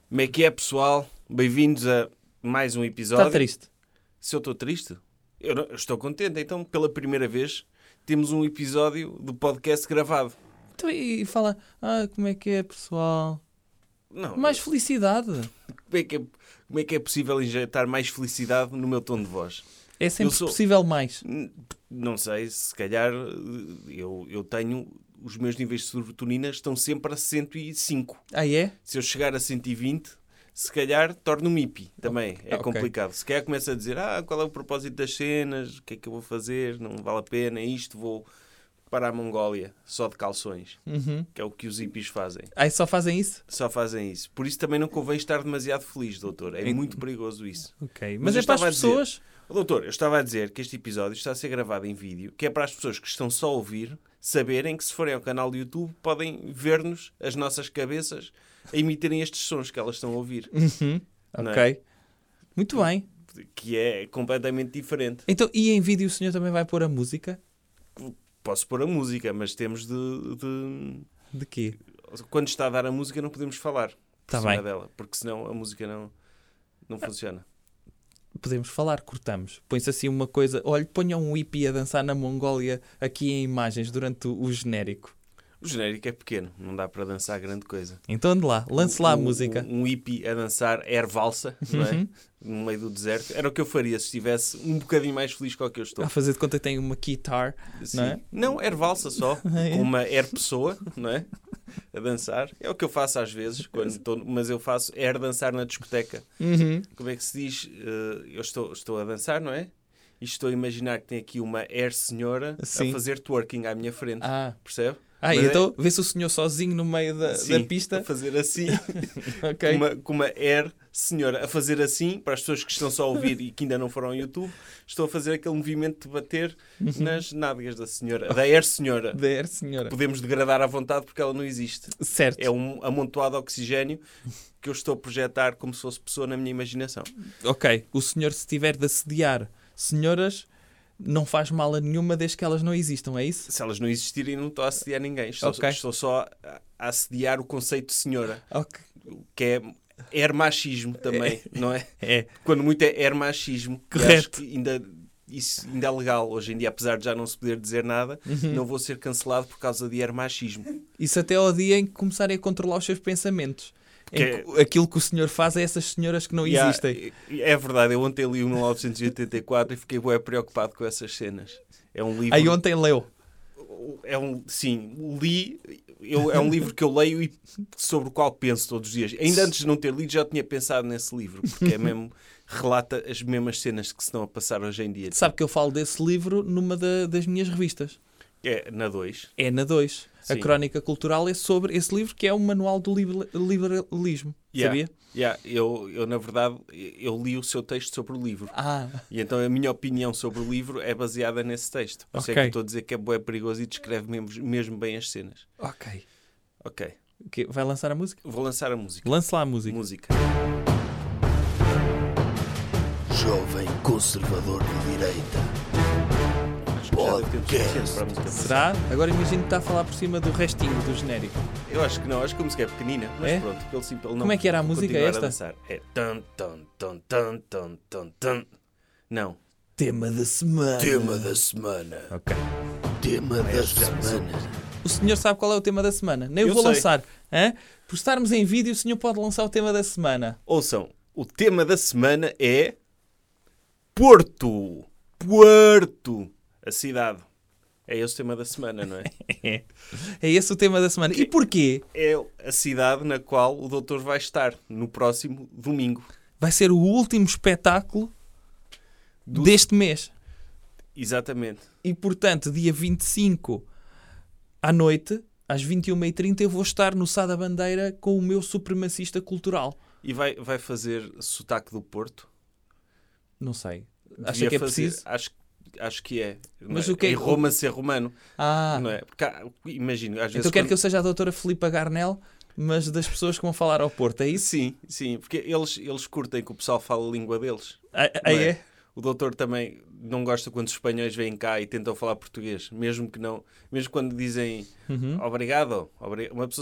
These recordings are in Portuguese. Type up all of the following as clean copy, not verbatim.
Como é que é, pessoal? Bem-vindos a mais um episódio. Está triste? Se eu estou triste? Eu estou contente. Então, pela primeira vez, temos um episódio do podcast gravado. Então, e fala, como é que é, pessoal? Não, Mais felicidade. como é que é possível injetar mais felicidade no meu tom de voz? É sempre possível mais. Não sei, se calhar eu tenho... Os meus níveis de serotonina estão sempre a 105. Ah, é? Se eu chegar a 120, se calhar torno-me hippie também. É Ok. complicado. Se calhar começa a dizer, qual é o propósito das cenas? O que é que eu vou fazer? Não vale a pena isto. Vou para a Mongólia, só de calções. Que é o que os hippies fazem. Aí só fazem isso? Só fazem isso. Por isso também não convém estar demasiado feliz, doutor. É muito perigoso isso. Ok. Mas eu é para as estava a dizer- pessoas... Doutor, eu estava a dizer que este episódio está a ser gravado em vídeo, que é para as pessoas que estão só a ouvir saberem que se forem ao canal do YouTube podem ver-nos, as nossas cabeças, a emitirem estes sons que elas estão a ouvir. Não é? Ok. Muito bem. Que é completamente diferente. Então, e em vídeo o senhor também vai pôr a música? Posso pôr a música, mas temos De quê? Quando está a dar a música não podemos falar por Tá cima bem. dela, porque senão a música não funciona. Podemos falar, cortamos. Põe-se assim uma coisa... Olha, ponha um hippie a dançar na Mongólia aqui em imagens durante o genérico. O genérico é pequeno, não dá para dançar grande coisa. Então ande lá, lance lá a música. Um hippie a dançar air valsa, não é? No meio do deserto. Era o que eu faria se estivesse um bocadinho mais feliz com o que eu estou. A fazer de conta que tem uma guitar, Sim. não é? Não, air valsa só. Com uma air pessoa, não é? A dançar. É o que eu faço às vezes, mas eu faço air dançar na discoteca. Como é que se diz? Eu estou a dançar, não é? E estou a imaginar que tem aqui uma air senhora Sim. a fazer twerking à minha frente. Percebe? E Mas então vê-se o senhor sozinho no meio da Sim, pista. a fazer assim. Ok. com uma air senhora a fazer assim, para as pessoas que estão só a ouvir e que ainda não foram ao YouTube, estou a fazer aquele movimento de bater nas nádegas da senhora, da air senhora. Da Air Senhora. Podemos degradar à vontade porque ela não existe. Certo. É um amontoado de oxigênio que eu estou a projetar como se fosse pessoa na minha imaginação. Ok. O senhor, se tiver de assediar senhoras, não faz mal a nenhuma desde que elas não existam, é isso? Se elas não existirem, não estou a assediar ninguém. Ok. Estou só a assediar o conceito de senhora, Ok. que é air machismo também, não é? É. Quando muito é air machismo. Correto. E acho que isso ainda é legal. Hoje em dia, apesar de já não se poder dizer nada, não vou ser cancelado por causa de air machismo. Isso até ao dia em que começarem a controlar os seus pensamentos. Que Aquilo que o senhor faz é essas senhoras que não existem. É verdade. Eu ontem li o 1984 e fiquei bem preocupado com essas cenas. É um livro... Aí ontem leu. Sim, li... é um livro que eu leio e sobre o qual penso todos os dias. Ainda antes de não ter lido, já tinha pensado nesse livro. Porque relata as mesmas cenas que se estão a passar hoje em dia. Sabe que eu falo desse livro numa das minhas revistas. É na 2. É na 2. A Sim. Crónica Cultural é sobre esse livro, que é um manual do liberalismo. Sabia? Eu, na verdade, eu li o seu texto sobre o livro. E então a minha opinião sobre o livro é baseada nesse texto. Por isso é que eu estou a dizer que é bué perigoso e descreve mesmo bem as cenas. Ok. Ok. Vai lançar a música? Vou lançar a música. Lance lá a música. Música. Jovem Conservador de Direita. Acho que já deve ter suficiente para a música. Será? Agora imagino que está a falar por cima do restinho do genérico. Eu acho que não, acho que a música é pequenina. Mas É? pronto, pelo não. Como é que era a música continuar esta? A dançar. É tan, tan, tan, tan, tan, tan, tan. Não. Tema da semana. Tema da semana. Ok. Tema da semana. O senhor sabe qual é o tema da semana? Nem eu vou sei. lançar. Hã? Por estarmos em vídeo, o senhor pode lançar o tema da semana. Ouçam, o tema da semana é Porto. Porto. A cidade. É esse o tema da semana, não é? É esse o tema da semana. E porquê? É a cidade na qual o doutor vai estar no próximo domingo. Vai ser o último espetáculo deste mês. Exatamente. E, portanto, dia 25 à noite, às 21h30, eu vou estar no Sá da Bandeira com o meu supremacista cultural. E vai fazer sotaque do Porto? Não sei. Acha Devia que é fazer- preciso? Acho que é. Mas Não é? o que é Em que- Roma ser romano. Ah, Não é? Porque, imagino, às vezes... então quero quando- que eu seja a doutora Filipa Garnel, mas das pessoas que vão falar ao Porto, é isso? Sim, porque eles curtem que o pessoal fale a língua deles. Aí Não é? é? O doutor também não gosta quando os espanhóis vêm cá e tentam falar português, mesmo que não, mesmo quando dizem obrigado, uma pessoa sabe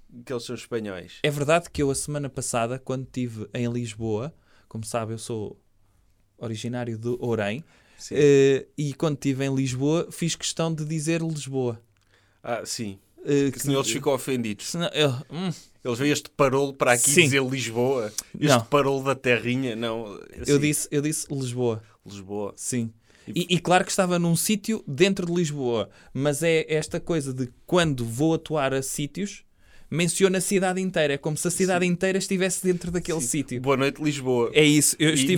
que eles são espanhóis. É verdade que eu, a semana passada, quando estive em Lisboa, como sabe, eu sou originário de Ourém, e quando estive em Lisboa, fiz questão de dizer Lisboa. Sim. Que senão eles ficam ofendidos. Senão, Eles veem este parolo para aqui dizer Lisboa. Este parolo da terrinha. Não, assim. eu disse Lisboa. Lisboa. Sim. E claro que estava num sítio dentro de Lisboa, mas é esta coisa de quando vou atuar a sítios, menciono a cidade inteira. É como se a cidade inteira estivesse dentro daquele sítio. Boa noite, Lisboa. É isso. Eu e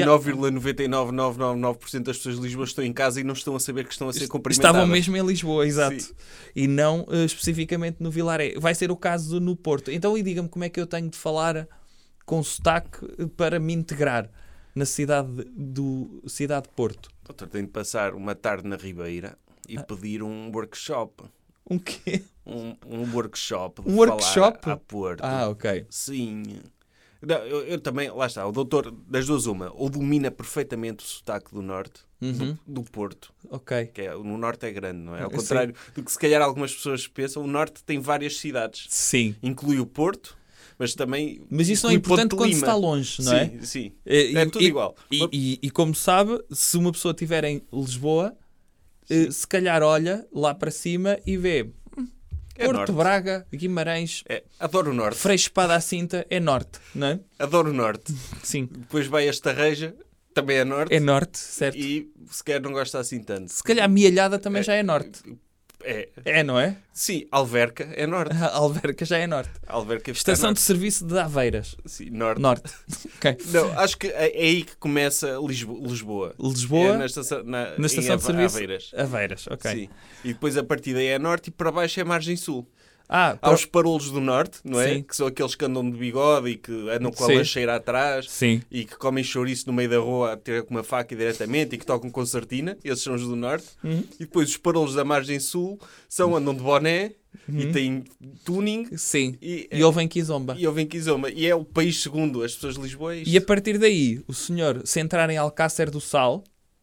99,99999% das pessoas de Lisboa estão em casa e não estão a saber que estão a ser cumprimentadas. Estavam mesmo em Lisboa, exato. Sim. E não especificamente no Vilaré. Vai ser o caso no Porto. Então, diga-me como é que eu tenho de falar com sotaque para me integrar na cidade de Porto. Doutor, tem de passar uma tarde na Ribeira e pedir um workshop. Um quê? Um workshop de workshop? falar a Porto. Ok. Sim. Não, eu também, lá está, o doutor, das duas uma, ou domina perfeitamente o sotaque do Norte, do Porto. Ok. Que no Norte é grande, não é? Ao contrário do que se calhar algumas pessoas pensam, o Norte tem várias cidades. Sim. Inclui o Porto, mas também... Mas isso não é importante quando se está longe, não é? Sim. É tudo igual. E como sabe, se uma pessoa estiver em Lisboa, se calhar olha lá para cima e vê Porto, norte. Braga, Guimarães, adoro o Norte. Freixo Espada à Cinta, é Norte, não é? Adoro o Norte. Sim. Depois vai a Estarreja, também é Norte. É Norte, certo. E se calhar não gosta assim tanto. Se calhar Mialhada também já é Norte. É, não é? Sim, Alverca é Norte. Alverca já é Norte. Alverca Estação norte. De serviço de Aveiras. Sim, Norte. Okay. Não, acho que é aí que começa Lisboa. Lisboa, na estação de serviço Aveiras. Aveiras, ok. Sim. E depois a partir daí é Norte e para baixo é Margem Sul. Há os parolos do Norte, não é? Sim. Que são aqueles que andam de bigode e que andam com a lancheira atrás. Sim. E que comem chouriço no meio da rua a ter com uma faca diretamente e que tocam concertina. Esses são os do Norte. E depois os parolos da Margem Sul andam de boné e têm tuning. Sim. E ouvem Kizomba. E é o país segundo as pessoas de Lisboa. E a partir daí, o senhor, se entrar em Alcácer do Sal,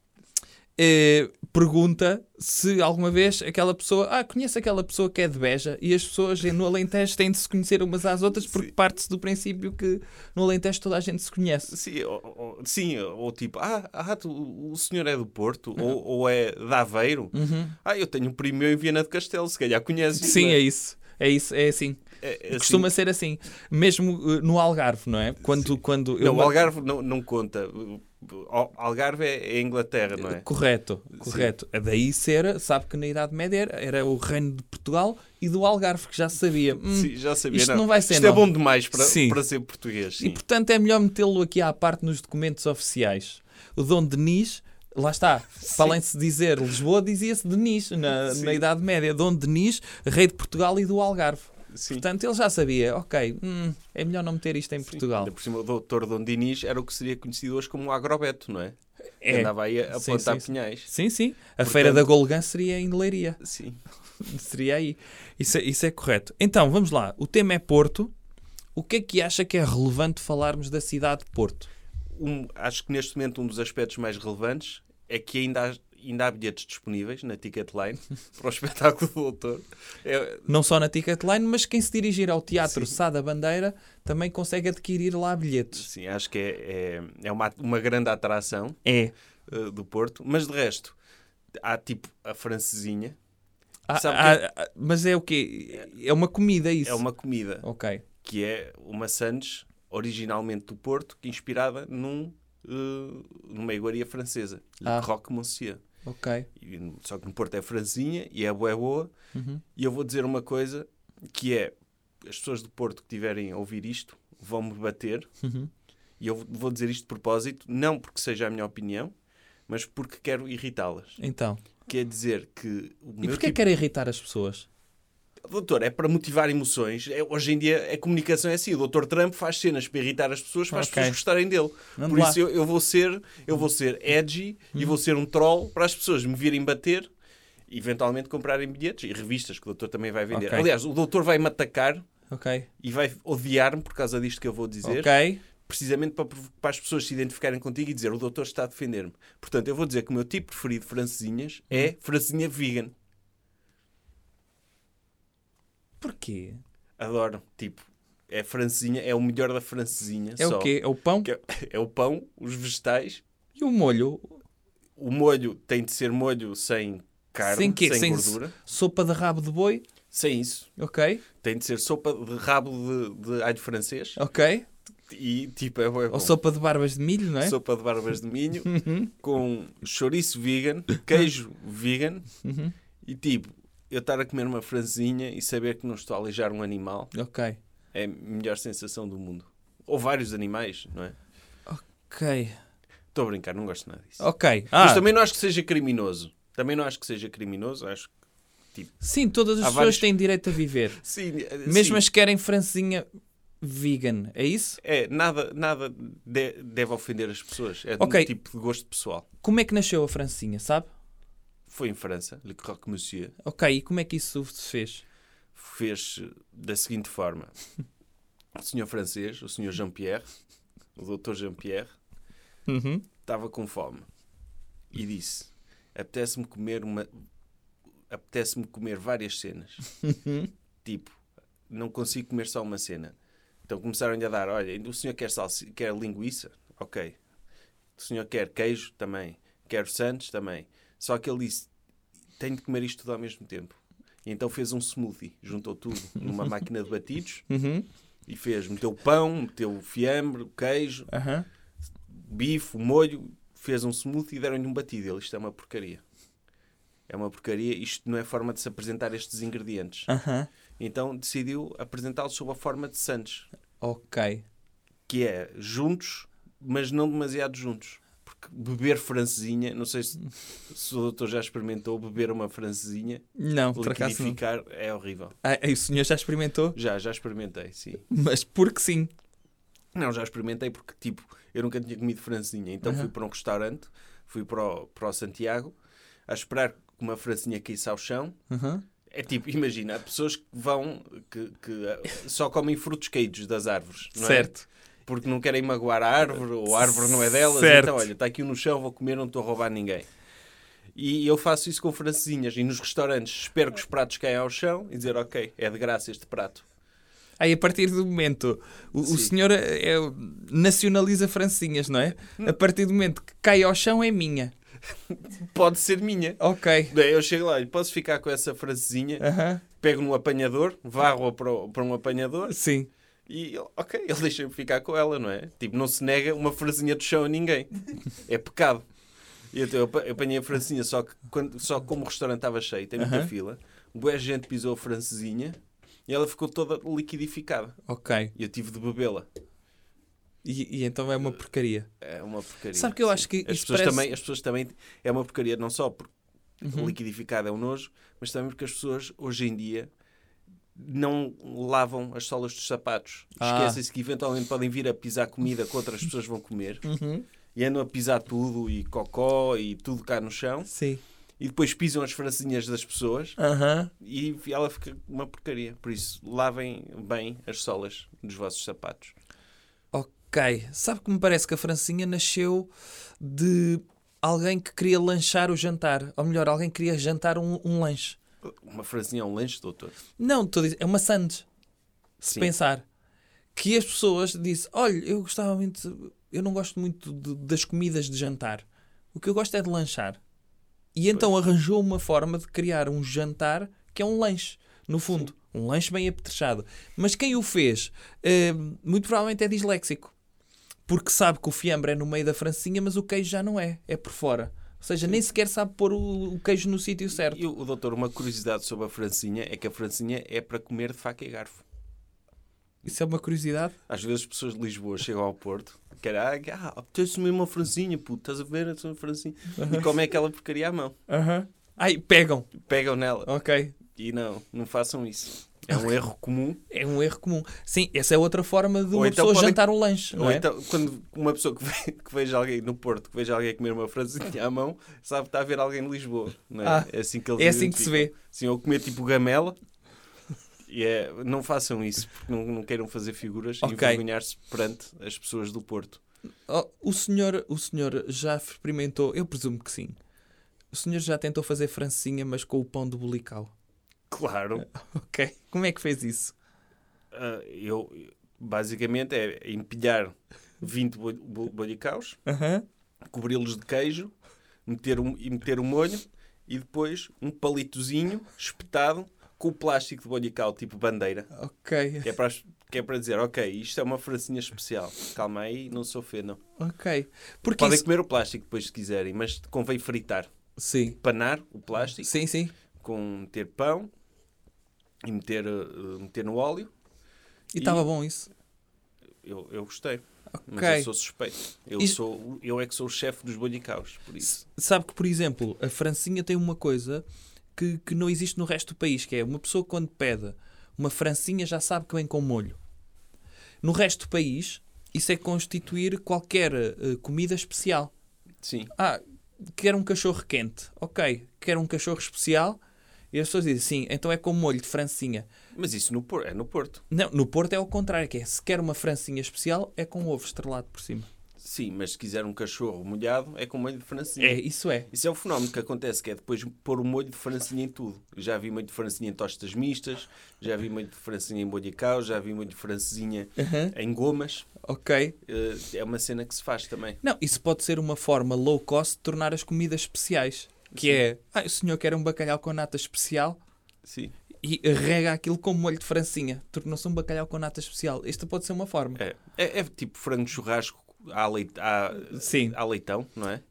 pergunta se alguma vez aquela pessoa... conhece aquela pessoa que é de Beja, e as pessoas no Alentejo têm de se conhecer umas às outras porque parte-se do princípio que no Alentejo toda a gente se conhece. Sim, ou tipo, o senhor é do Porto, ou é de Aveiro. Eu tenho um primo meu em Viana do Castelo, se calhar conhece. Sim, é isso, é assim. Costuma ser assim. Mesmo no Algarve, não é? Quando não, o Algarve não conta. Algarve é Inglaterra, não é? Correto. Daí sabe que na Idade Média era o reino de Portugal e do Algarve, que já se sabia. Sim, já sabia. Isto não vai ser, isto é bom demais para ser português. Sim. E portanto é melhor metê-lo aqui à parte nos documentos oficiais. O Dom Denis, lá está, para além de se dizer Lisboa, dizia-se Denis na Idade Média. Dom Denis, rei de Portugal e do Algarve. Sim. Portanto, ele já sabia, é melhor não meter isto em Portugal. Ainda por cima, o doutor Dom Dinis era o que seria conhecido hoje como o agrobeto, não é? Andava aí a plantar pinhais. Sim. A Feira da Golgã seria em Leiria. Sim. Seria aí. Isso é correto. Então, vamos lá. O tema é Porto. O que é que acha que é relevante falarmos da cidade de Porto? Acho que neste momento um dos aspectos mais relevantes é que ainda há bilhetes disponíveis na Ticketline para o espetáculo do doutor. Não só na Ticketline, mas quem se dirigir ao Teatro Sá da Bandeira também consegue adquirir lá bilhetes. Sim, acho que é uma grande atração do Porto. Mas de resto, há tipo a francesinha. Mas é o quê? É uma comida isso? É uma comida. Ok. Que é uma sandes originalmente do Porto, que é inspirada numa iguaria francesa. Le Croque Monsieur. Ok. Só que no Porto é francesinha e é boa. E eu vou dizer uma coisa, que é, as pessoas do Porto que tiverem a ouvir isto vão-me bater. E eu vou dizer isto de propósito, não porque seja a minha opinião, mas porque quero irritá-las. Então. Quer dizer que... E porquê quer irritar as pessoas? Doutor, é para motivar emoções. Hoje em dia a comunicação é assim. O doutor Trump faz cenas para irritar as pessoas, para as pessoas gostarem dele. Por isso eu vou ser edgy e vou ser um troll para as pessoas me virem bater e eventualmente comprarem bilhetes e revistas que o doutor também vai vender. Aliás, o doutor vai-me atacar e vai odiar-me por causa disto que eu vou dizer. Precisamente para as pessoas se identificarem contigo e dizer o doutor está a defender-me. Portanto, eu vou dizer que o meu tipo preferido de francesinhas é francesinha vegan. Porquê? Adoro. Tipo, é francesinha, é o melhor da francesinha. É só. o quê? É o pão? É o pão, os vegetais. E o molho? O molho tem de ser molho sem carne, Sem quê? sem Sem gordura. sopa de rabo de boi? Sem isso. Ok. Tem de ser sopa de rabo de alho francês. Ok. E tipo, é bom. Ou sopa de barbas de milho, não é? Sopa de barbas de milho com chouriço vegan, queijo vegan e tipo, eu estar a comer uma francesinha e saber que não estou a aleijar um animal Ok. é a melhor sensação do mundo. Ou vários animais, não é? Ok. Estou a brincar, não gosto nada disso. Ok. Mas também não acho que seja criminoso. Acho que Sim, todas as há pessoas vários- têm direito a viver. sim, Mesmo sim. as que querem francesinha vegan. É isso? Nada deve ofender as pessoas. É Ok. um tipo de gosto pessoal. Como é que nasceu a francesinha, sabe? Foi em França, Le Croque Monsieur. Ok. E como é que isso se fez? Fez da seguinte forma. O senhor francês, o senhor Jean-Pierre, o doutor Jean-Pierre, estava com fome e disse: apetece-me comer várias cenas. Tipo, não consigo comer só uma cena. Então começaram-lhe a dar: olha, o senhor quer linguiça? Ok. O senhor quer queijo? Também. Quer sandes? Também. Só que ele disse: tenho de comer isto tudo ao mesmo tempo. E então fez um smoothie. Juntou tudo numa máquina de batidos e meteu pão, meteu fiambre, queijo, Aham. bife, molho, fez um smoothie e deram-lhe um batido. Ele: isto é uma porcaria. É uma porcaria, isto não é forma de se apresentar estes ingredientes. Aham. Então decidiu apresentá-los sob a forma de sandes, Ok. que é juntos, mas não demasiado juntos. Porque beber francesinha, não sei se o doutor já experimentou beber uma francesinha, Não, por acaso não. liquidificar, é horrível. O senhor já experimentou? Já experimentei, sim. Mas porque sim. Não, já experimentei porque, tipo, eu nunca tinha comido francesinha. Então fui para um restaurante, fui para o Santiago, a esperar que uma francesinha caísse ao chão. É tipo, imagina, há pessoas que vão, que só comem frutos caídos das árvores, não é? Certo. Porque não querem magoar a árvore, ou a árvore não é delas. Certo. Então, olha, está aqui um no chão, vou comer, não estou a roubar ninguém. E eu faço isso com francesinhas. E nos restaurantes espero que os pratos caiam ao chão e dizer: ok, é de graça este prato. Aí, a partir do momento, o Sim. senhor nacionaliza francesinhas, não é? A partir do momento que cai ao chão, é minha. Pode ser minha. Ok. Daí eu chego lá e posso ficar com essa francesinha, Aham. pego no apanhador, varro-a para um apanhador Sim. e, ok, ele deixa-me ficar com ela, não é? Tipo, não se nega uma francesinha do chão a ninguém. É pecado. E então eu apanhei a francesinha, só que só como o restaurante estava cheio, tem muita fila, boa gente pisou a francesinha e ela ficou toda liquidificada. Ok. E eu tive de bebê-la. E então é uma porcaria. É uma porcaria. Sabe que eu acho que as isso pessoas também é uma porcaria, não só porque liquidificada é um nojo, mas também porque as pessoas hoje em dia não lavam as solas dos sapatos. Esquecem-se que eventualmente podem vir a pisar comida que outras pessoas vão comer e andam a pisar tudo e cocó e tudo cá no chão Sim. e depois pisam as francesinhas das pessoas Aham. e ela fica uma porcaria. Por isso, lavem bem as solas dos vossos sapatos. Ok. Sabe que me parece que a francesinha nasceu de alguém que queria lanchar o jantar. Ou melhor, alguém que queria jantar um lanche. Uma francesinha é um lanche, doutor? Não, estou a dizer, é uma sandes. Se Sim. pensar. Que as pessoas dizem, olha, eu gostava muito, eu não gosto muito das comidas de jantar. O que eu gosto é de lanchar. E então arranjou uma forma de criar um jantar que é um lanche, no fundo. Um lanche bem apetrechado. Mas quem o fez, muito provavelmente é disléxico. Porque sabe que o fiambre é no meio da francesinha, mas o queijo já não é. É por fora. Ou seja, nem sequer sabe pôr o queijo no sítio certo. E o doutor, uma curiosidade sobre a francesinha é que a francesinha é para comer de faca e garfo. Isso é uma curiosidade? Às vezes as pessoas de Lisboa chegam ao Porto e querem, apetece-me uma francesinha, puto, estás a ver essa francesinha? E comem aquela porcaria à mão. Ai, pegam. Pegam nela. Ok. E não façam isso. É um erro comum. É um erro comum. Sim, essa é outra forma de Ou uma então pessoa podem- jantar um lanche, não Ou é? então, quando uma pessoa que veja alguém no Porto, que veja alguém comer uma francesinha à mão, sabe que está a ver alguém de Lisboa. Não é? É assim que eles é assim que se identificam. vê. Sim, ou comer tipo gamela. E não façam isso, porque não queiram fazer figuras e Ok. envergonhar-se perante as pessoas do Porto. Oh, o senhor já experimentou, eu presumo que sim. O senhor já tentou fazer francesinha, mas com o pão do bulical. Claro. Ok. Como é que fez isso? Basicamente é empilhar 20 bolicaus, cobri-los de queijo, meter um molho e depois um palitozinho espetado com o plástico de bolical, tipo bandeira. Ok. Que é para dizer, ok, isto é uma francinha especial. Calma aí, não se ofendam. Ok. Porque Podem isso... comer o plástico depois se quiserem, mas convém fritar. Sim. Panar o plástico, Sim. com meter pão e meter no óleo. E estava bom isso? Eu gostei. Mas Ok. eu sou suspeito. Eu é que sou o chefe dos bolicaus, por isso. Sabe que, por exemplo, a francinha tem uma coisa que não existe no resto do país, que é uma pessoa quando pede uma francinha já sabe que vem com molho. No resto do país, isso é constituir qualquer comida especial. Sim. Quero um cachorro quente. Ok. Quero um cachorro especial. E as pessoas dizem, sim, então é com molho de francinha. Mas isso é no Porto. Não, no Porto é o contrário, que é, se quer uma francinha especial, é com ovo estrelado por cima. Sim, mas se quiser um cachorro molhado, é com molho de francinha. Isso é. Isso é o fenómeno que acontece, que é depois pôr o molho de francinha em tudo. Eu já vi molho de francinha em tostas mistas, já vi molho de francinha em bolicaus, já vi molho de francinha em gomas. Ok. É uma cena que se faz também. Não, isso pode ser uma forma low cost de tornar as comidas especiais. Que é, o senhor quer um bacalhau com nata especial? Sim. E rega aquilo com molho de francinha. Tornou-se um bacalhau com nata especial. Esta pode ser uma forma. É tipo frango de churrasco Sim. à leitão, não é?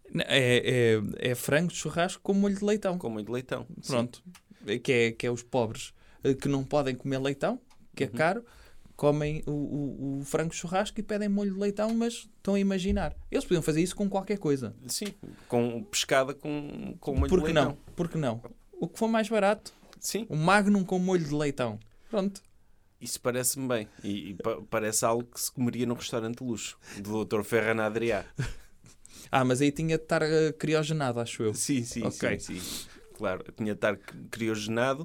É frango de churrasco com molho de leitão. Com molho de leitão. Pronto. Que é os pobres que não podem comer leitão, que é caro, comem o frango de churrasco e pedem molho de leitão, mas estão a imaginar. Eles podiam fazer isso com qualquer coisa. Sim, com pescada com molho de leitão. Por que não? O que for mais barato. Sim. Um Magnum com molho de leitão. Pronto. Isso parece-me bem. E parece algo que se comeria num restaurante de luxo. Do Dr. Ferran Adrià. Mas aí tinha de estar criogenado, acho eu. Sim. Ok. Sim. Claro, tinha de estar criogenado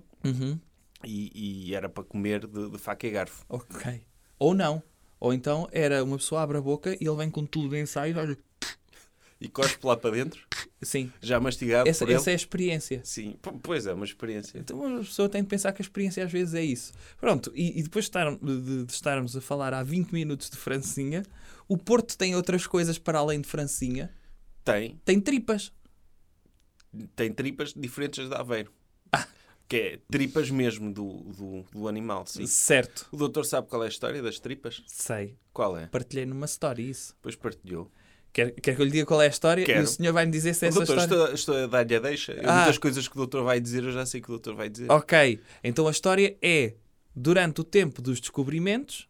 e era para comer de faca e garfo. Ok. Ou não. Ou então era uma pessoa abre a boca e ele vem com tudo de ensaio. Olha. E cospe lá para dentro? Sim. Já mastigado por ele? Essa é a experiência. Sim. Pois é, uma experiência. Então a pessoa tem de pensar que a experiência às vezes é isso. Pronto, e depois de estarmos a falar há 20 minutos de francinha, o Porto tem outras coisas para além de francinha. Tem tripas. Tem tripas diferentes das de Aveiro. Que é tripas mesmo do animal, sim. Certo. O doutor sabe qual é a história das tripas? Sei. Qual é? Partilhei numa story isso. Depois partilhou. Quer que eu lhe diga qual é a história? Quero. E o senhor vai-me dizer se é essa doutor, história... Estou a dar-lhe a deixa. Muitas coisas que o doutor vai dizer, eu já sei que o doutor vai dizer. Ok. Então a história é, durante o tempo dos descobrimentos,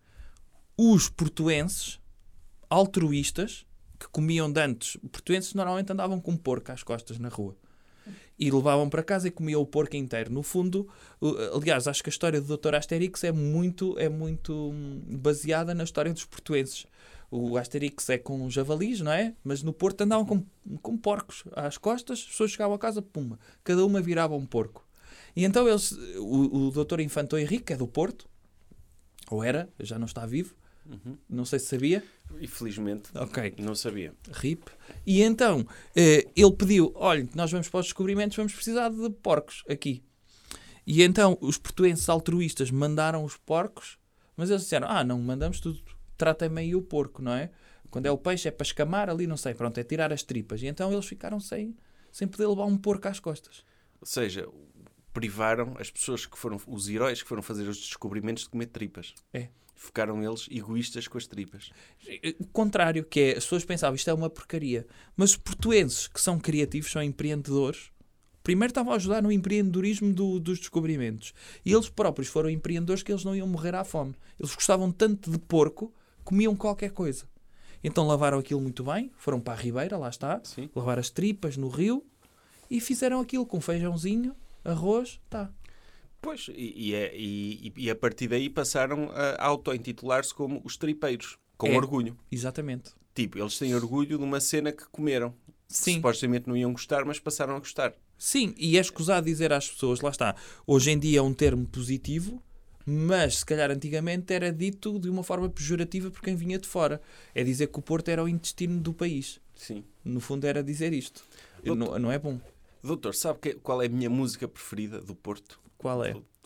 os portuenses altruístas, que comiam de antes... Portuenses normalmente andavam com um porco às costas na rua. E levavam para casa e comiam o porco inteiro. No fundo, aliás, acho que a história do Dr. Asterix é muito baseada na história dos portuenses. O Asterix é com javalis, não é? Mas no Porto andavam com porcos às costas, as pessoas chegavam a casa, pumba, cada uma virava um porco. E então o Dr. Infanto Henrique, é do Porto, ou era, já não está vivo, não sei se sabia. Infelizmente, não sabia. RIP. E então, ele pediu, olha, nós vamos para os descobrimentos, vamos precisar de porcos aqui. E então, os portuenses altruístas mandaram os porcos, mas eles disseram, não, mandamos tudo, tratem-me aí o porco, não é? Quando é o peixe é para escamar ali, não sei, pronto, é tirar as tripas. E então eles ficaram sem poder levar um porco às costas. Ou seja, privaram as pessoas que foram, os heróis que foram fazer os descobrimentos de comer tripas. Ficaram eles egoístas com as tripas. O contrário, que é, as pessoas pensavam, isto é uma porcaria. Mas os portuenses, que são criativos, são empreendedores, primeiro estavam a ajudar no empreendedorismo dos descobrimentos. E eles próprios foram empreendedores que eles não iam morrer à fome. Eles gostavam tanto de porco, comiam qualquer coisa. Então lavaram aquilo muito bem, foram para a Ribeira, lá está, Sim. lavaram as tripas no rio e fizeram aquilo com feijãozinho, arroz, tá. Pois, e a partir daí passaram a auto-intitular-se como os tripeiros, com orgulho. Exatamente. Tipo, eles têm orgulho de uma cena que comeram. Sim. Supostamente não iam gostar, mas passaram a gostar. Sim, e é escusado dizer às pessoas, lá está, hoje em dia é um termo positivo, mas se calhar antigamente era dito de uma forma pejorativa por quem vinha de fora. É dizer que o Porto era o intestino do país. Sim. No fundo era dizer isto. Não é bom. Doutor, sabe qual é a minha música preferida do Porto? Qual é?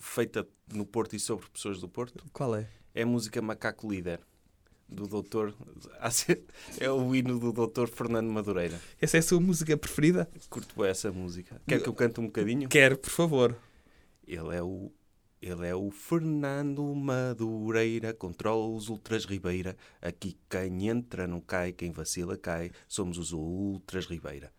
feita no Porto e sobre pessoas do Porto. Qual é? É a música Macaco Líder, do doutor... É o hino do doutor Fernando Madureira. Essa é a sua música preferida? Curto bem essa música. Quer que eu cante um bocadinho? Quero, por favor. Ele é o Fernando Madureira, controla os Ultras Ribeira. Aqui quem entra não cai, quem vacila cai. Somos os Ultras Ribeira.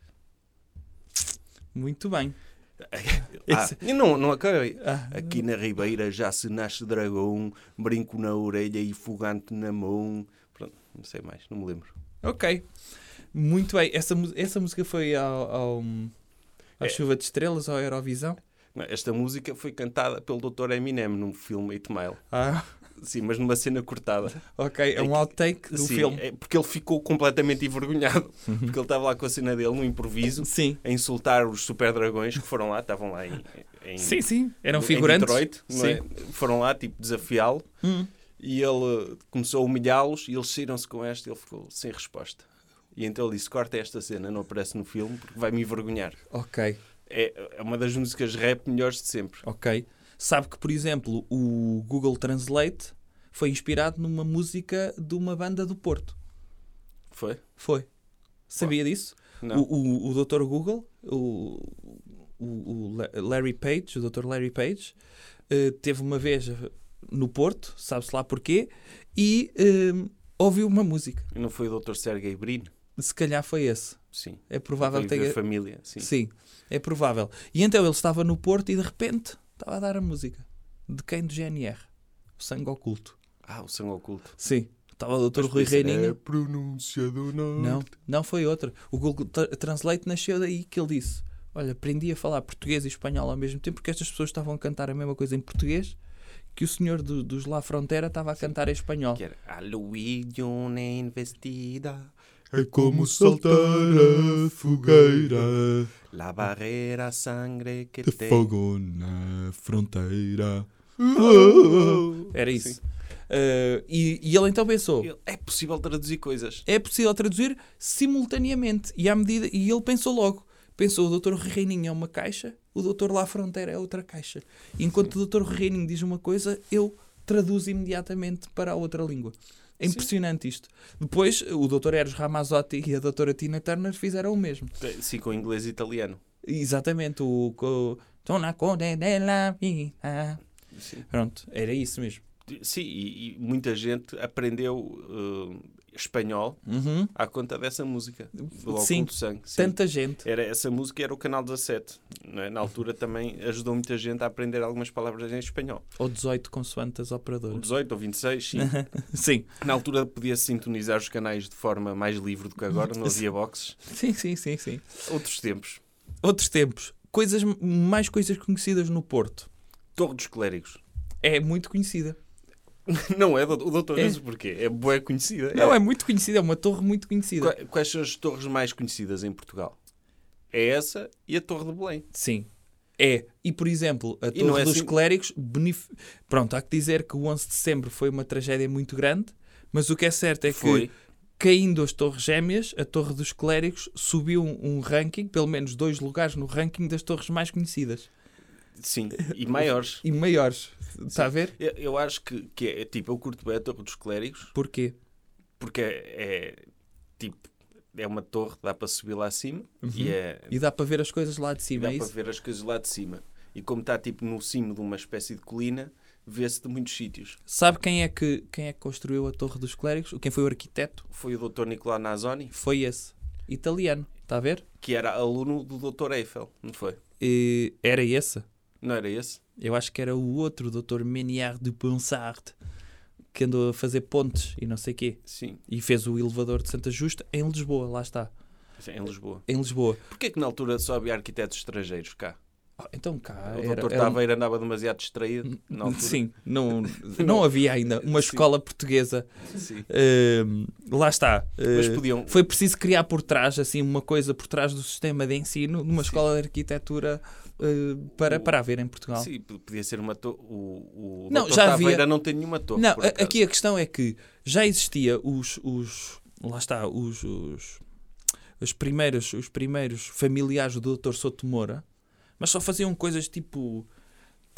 Muito bem. Não acabei. Aqui na Ribeira já se nasce dragão, brinco na orelha e fogante na mão. Pronto, não sei mais, não me lembro. Ok. Muito bem. Essa música foi à Chuva de Estrelas, ao Eurovisão? Esta música foi cantada pelo Dr. Eminem no filme 8 Mile. Sim, mas numa cena cortada. Ok, é um outtake do filme. É porque ele ficou completamente envergonhado. Porque ele estava lá com a cena dele, no improviso, a insultar os super dragões que foram lá, estavam lá em sim. Eram figurantes. Em Detroit, não é? Foram lá, tipo, desafiá-lo. E ele começou a humilhá-los e eles saíram-se com esta e ele ficou sem resposta. E então ele disse, corta esta cena, não aparece no filme, porque vai me envergonhar. Ok. É uma das músicas rap melhores de sempre. Ok. Sabe que, por exemplo, o Google Translate foi inspirado numa música de uma banda do Porto. Foi? Foi. Sabia disso? Não. O Dr. Google, o Larry Page, o Dr. Larry Page, teve uma vez no Porto, sabe-se lá porquê, e ouviu uma música. E não foi o Dr. Sergei Brin? Se calhar foi esse. Sim. É provável que tenha... família, sim. Sim, é provável. E então ele estava no Porto e de repente estava a dar a música. De quem? Do GNR. O Sangue Oculto. O Sangue Oculto. Sim. Estava o Dr. Rui Reininho. É a pronúncia do norte. Não foi outra. O Google Translate nasceu daí que ele disse: olha, aprendi a falar português e espanhol ao mesmo tempo porque estas pessoas estavam a cantar a mesma coisa em português que o senhor dos La Frontera estava a cantar em espanhol. Que era a Luigione investida. É como saltar a fogueira. La barreira sangre que De tem. fogo na fronteira. Era isso. E ele então pensou: é possível traduzir coisas. é possível traduzir simultaneamente. E ele pensou logo. Pensou, o Dr. Reininho é uma caixa, o Dr. La Frontera é outra caixa. E enquanto o Dr. Reininho diz uma coisa, eu traduzo imediatamente para a outra língua. É impressionante isto. Depois, o Dr. Eros Ramazzotti e a Dra. Tina Turner fizeram o mesmo. Sim, com inglês e italiano. Exatamente. Dona Conde della Vita. Pronto, era isso mesmo. Sim, e muita gente aprendeu espanhol à conta dessa música. Do Oculto Sangue. Sim. Tanta gente. Essa música era o Canal 17. Não é? Na altura também ajudou muita gente a aprender algumas palavras em espanhol. Ou 18 consoante as operadoras. 18 ou 26, sim. Sim. Na altura podia-se sintonizar os canais de forma mais livre do que agora, não havia boxes. Sim. Outros tempos. Outros tempos. Mais coisas conhecidas no Porto. Torre dos Clérigos. É muito conhecida. Não é, o doutor Enzo, porquê? É bué conhecida. Não, é muito conhecida, é uma torre muito conhecida. Quais são as torres mais conhecidas em Portugal? É essa e a Torre de Belém. Sim, é. E, por exemplo, a Torre dos Clérigos... Pronto, há que dizer que o 11 de setembro foi uma tragédia muito grande, mas o que é certo é que, caindo as Torres Gêmeas, a Torre dos Clérigos subiu um ranking, pelo menos 2 lugares no ranking das torres mais conhecidas. Sim, e maiores. E maiores. Está a ver? Eu acho que é tipo, eu curto bem a Torre dos Clérigos. Porquê? Porque é uma torre, dá para subir lá acima. E dá para ver as coisas lá de cima, dá para ver as coisas lá de cima. E como está tipo no cimo de uma espécie de colina, vê-se de muitos sítios. Sabe quem é que construiu a Torre dos Clérigos? Quem foi o arquiteto? Foi o Dr. Nicolau Nazoni. Foi esse. Italiano. Está a ver? Que era aluno do Dr. Eiffel, não foi? Era esse? Não era esse? Eu acho que era o outro, o Dr. Méniard de Ponsard, que andou a fazer pontes e não sei o quê. Sim. E fez o elevador de Santa Justa em Lisboa, lá está. Sim, em Lisboa. Em Lisboa. Porquê que na altura só havia arquitetos estrangeiros cá? Então cá... O Dr. Taveira andava demasiado distraído na altura. Sim, não havia ainda uma escola portuguesa. Sim. Lá está. Mas podiam... Foi preciso criar por trás, assim, uma coisa por trás do sistema de ensino, numa escola de arquitetura para haver em Portugal. Sim, podia ser uma torre. O não, Dr. já Taveira havia... não tem nenhuma torre. Não, aqui a questão é que já existia lá está, os primeiros familiares do Dr. Souto Moura, mas só faziam coisas tipo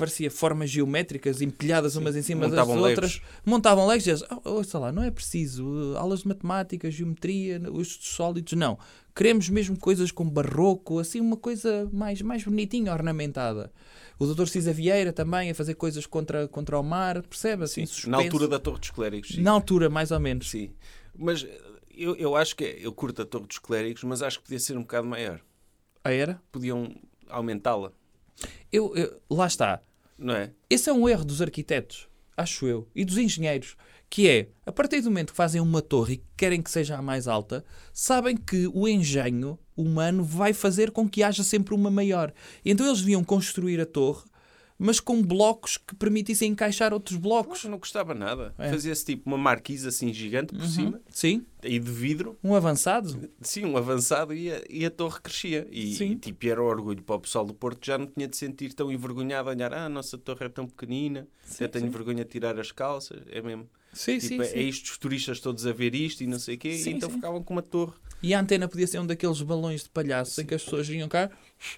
parecia formas geométricas empilhadas umas em cima das Montavam outras. legos. Montavam legos e dizes, sei lá, não é preciso aulas de matemática, geometria, os sólidos, não. Queremos mesmo coisas com barroco, assim uma coisa mais bonitinha, ornamentada. O Dr. Cisa Vieira também a fazer coisas contra o mar, percebe? Assim, suspenso. Na altura da Torre dos Clérigos. Sim. Na altura, mais ou menos. Sim. Mas eu acho que eu curto a Torre dos Clérigos, mas acho que podia ser um bocado maior. Ah, era? Podiam aumentá-la, Lá está. não é? Esse é um erro dos arquitetos, acho eu, e dos engenheiros, que é, a partir do momento que fazem uma torre e querem que seja a mais alta, sabem que o engenho humano vai fazer com que haja sempre uma maior. E então eles deviam construir a torre, mas com blocos que permitissem encaixar outros blocos. Não custava nada. É. Fazia-se tipo uma marquise assim gigante por cima, Sim, e de vidro. um avançado. Sim, um avançado e a torre crescia. Sim. E tipo, era orgulho para o pessoal do Porto que já não tinha de sentir tão envergonhado a olhar, a nossa torre é tão pequenina, Sim, eu tenho sim. vergonha de tirar as calças. É mesmo. Sim, Tipo, é isto, os turistas todos a ver isto e não sei o quê, Sim, e então sim. ficavam com uma torre. E a antena podia ser um daqueles balões de palhaço em que as pessoas vinham cá.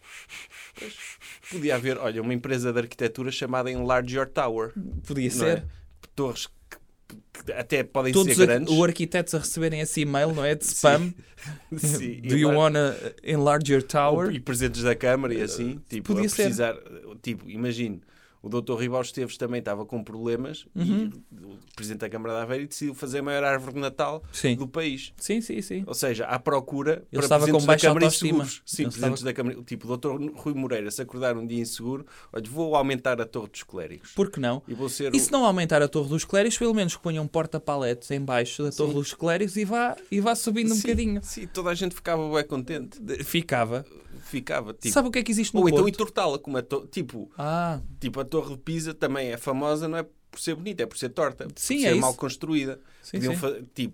Podia haver, olha, uma empresa de arquitetura chamada Enlarge Your Tower. Podia Não ser. é? Torres que até podem Todos ser grandes. os arquitetos a receberem esse e-mail, não é? De spam. Sim. Do you wanna enlarge your tower? E presentes da Câmara e assim. Tipo, Podia a precisar. Tipo, imagine, o Dr. Ribal Esteves também estava com problemas e o Presidente da Câmara de Aveiro decidiu fazer a maior árvore de Natal Sim. do país. Sim, sim, sim. Ou seja, à procura Ele para estava com presidentes da baixa Câmara autoestima. inseguros. Sim, Ele presidentes da Câmara. Tipo, o Dr. Rui Moreira, se acordar um dia inseguro, olha, vou aumentar a Torre dos Clérigos. Por que não? E vou ser E se não aumentar a Torre dos Clérigos, pelo menos que ponham porta-paletes em baixo da Torre dos Clérigos e vá subindo um Sim, bocadinho. Sim, toda a gente ficava bem contente. Ficava. Ficava, tipo... Sabe o que é que existe no Ou então Porto? entortá-la, como a tipo a Torre de Pisa também é famosa, não é por ser bonita, é por ser torta, Sim, por é ser isso. mal construída. Sim, Podiam sim.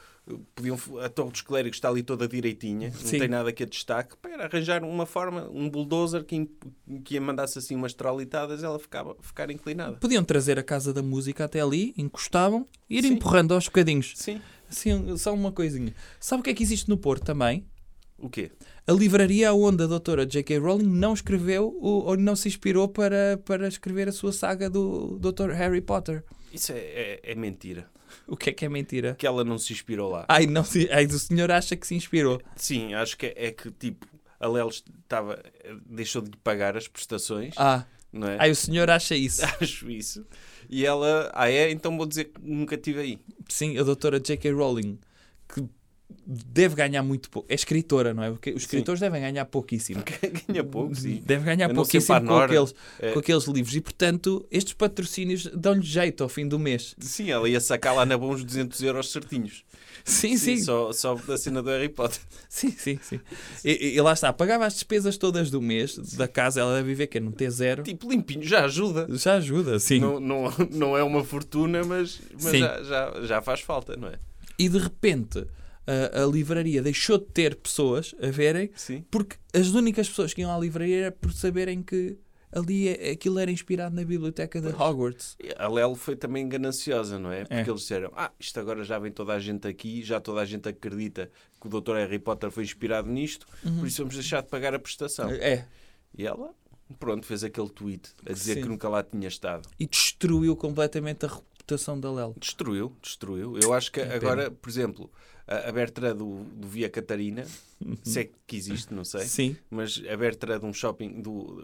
a Torre dos Clérigos está ali toda direitinha, não Sim. tem nada que a destaque, para arranjar uma forma, um bulldozer que a mandasse assim umas tralitadas, ela ficar inclinada. Podiam trazer a Casa da Música até ali, encostavam e ir Sim. empurrando aos bocadinhos. Sim. Assim, só uma coisinha. Sabe o que é que existe no Porto também? O quê? A livraria onde a doutora J.K. Rowling não escreveu ou não se inspirou para escrever a sua saga do Dr. Harry Potter. Isso é mentira. O que é mentira? Que ela não se inspirou lá. Ai, o senhor acha que se inspirou. Sim, acho que é que tipo, a Lel deixou de lhe pagar as prestações, não é? O senhor acha isso. Acho isso. E ela, então vou dizer que nunca estive aí. Sim, a doutora J.K. Rowling, que deve ganhar muito pouco. É escritora, não é? Porque os escritores devem ganhar pouquíssimo. Ganha pouco, sim. Deve ganhar Eu não sei pouquíssimo para a Nora. com aqueles livros. E, portanto, estes patrocínios dão-lhe jeito ao fim do mês. Sim, ela ia sacar lá na bons 200 euros certinhos. Sim, sim. Só da cena do Harry Potter. Sim. E lá está. Pagava as despesas todas do mês da casa. Ela deve viver, num T0. Tipo, limpinho, já ajuda. Já ajuda, sim. Não é uma fortuna, mas Sim. já faz falta, não é? E, de repente, a livraria deixou de ter pessoas a verem, Sim. porque as únicas pessoas que iam à livraria era por saberem que ali aquilo era inspirado na biblioteca de Hogwarts. A Lel foi também gananciosa, não é? Porque eles disseram, isto agora já vem toda a gente aqui, já toda a gente acredita que o Dr. Harry Potter foi inspirado nisto, por isso vamos deixar de pagar a prestação. E ela, pronto, fez aquele tweet a dizer Sim. que nunca lá tinha estado. E destruiu completamente a reputação da Lel. Destruiu. Eu acho que É agora, por exemplo, a Bertrand do Via Catarina, se é que existe, não sei, Sim. mas a Bertrand de um shopping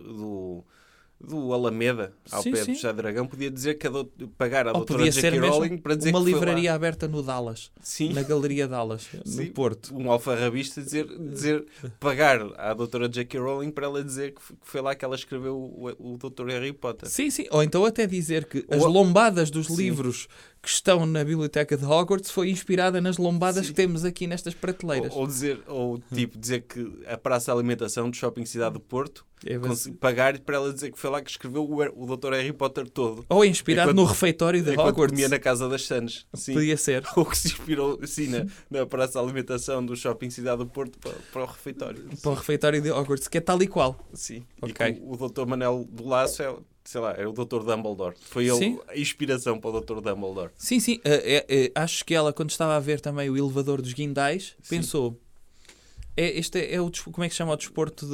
do Alameda, ao Sim, pé sim. do Chá Dragão, podia dizer que pagar à Ou doutora podia ser J.K. mesmo Rowling para dizer uma que foi lá. livraria aberta no Dallas. Sim. Na Galeria Dallas, Sim, no Porto. um alfarrabista dizer pagar à doutora J.K. Rowling para ela dizer que foi lá que ela escreveu o Dr. Harry Potter. Sim. Ou então até dizer que as Ou- lombadas dos Sim. livros que estão na biblioteca de Hogwarts foi inspirada nas lombadas Sim. que temos aqui nestas prateleiras. Dizer que a Praça de Alimentação do Shopping Cidade do Porto pagar para ela dizer que foi lá que escreveu o Dr. Harry Potter todo. Ou inspirado Enquanto- no refeitório de Enquanto Hogwarts. comia na casa das Sanas. Sim. Podia ser. Ou que se inspirou assim, na Praça de Alimentação do Shopping Cidade do Porto para o refeitório. Para o refeitório de Hogwarts, que é tal e qual. Sim. Ok. E que o Dr. Manel do Laço é o Dr. Dumbledore. Foi ele Sim. a inspiração para o Dr. Dumbledore. Sim. Acho que ela, quando estava a ver também o elevador dos guindais, Sim. pensou: Como é que se chama o desporto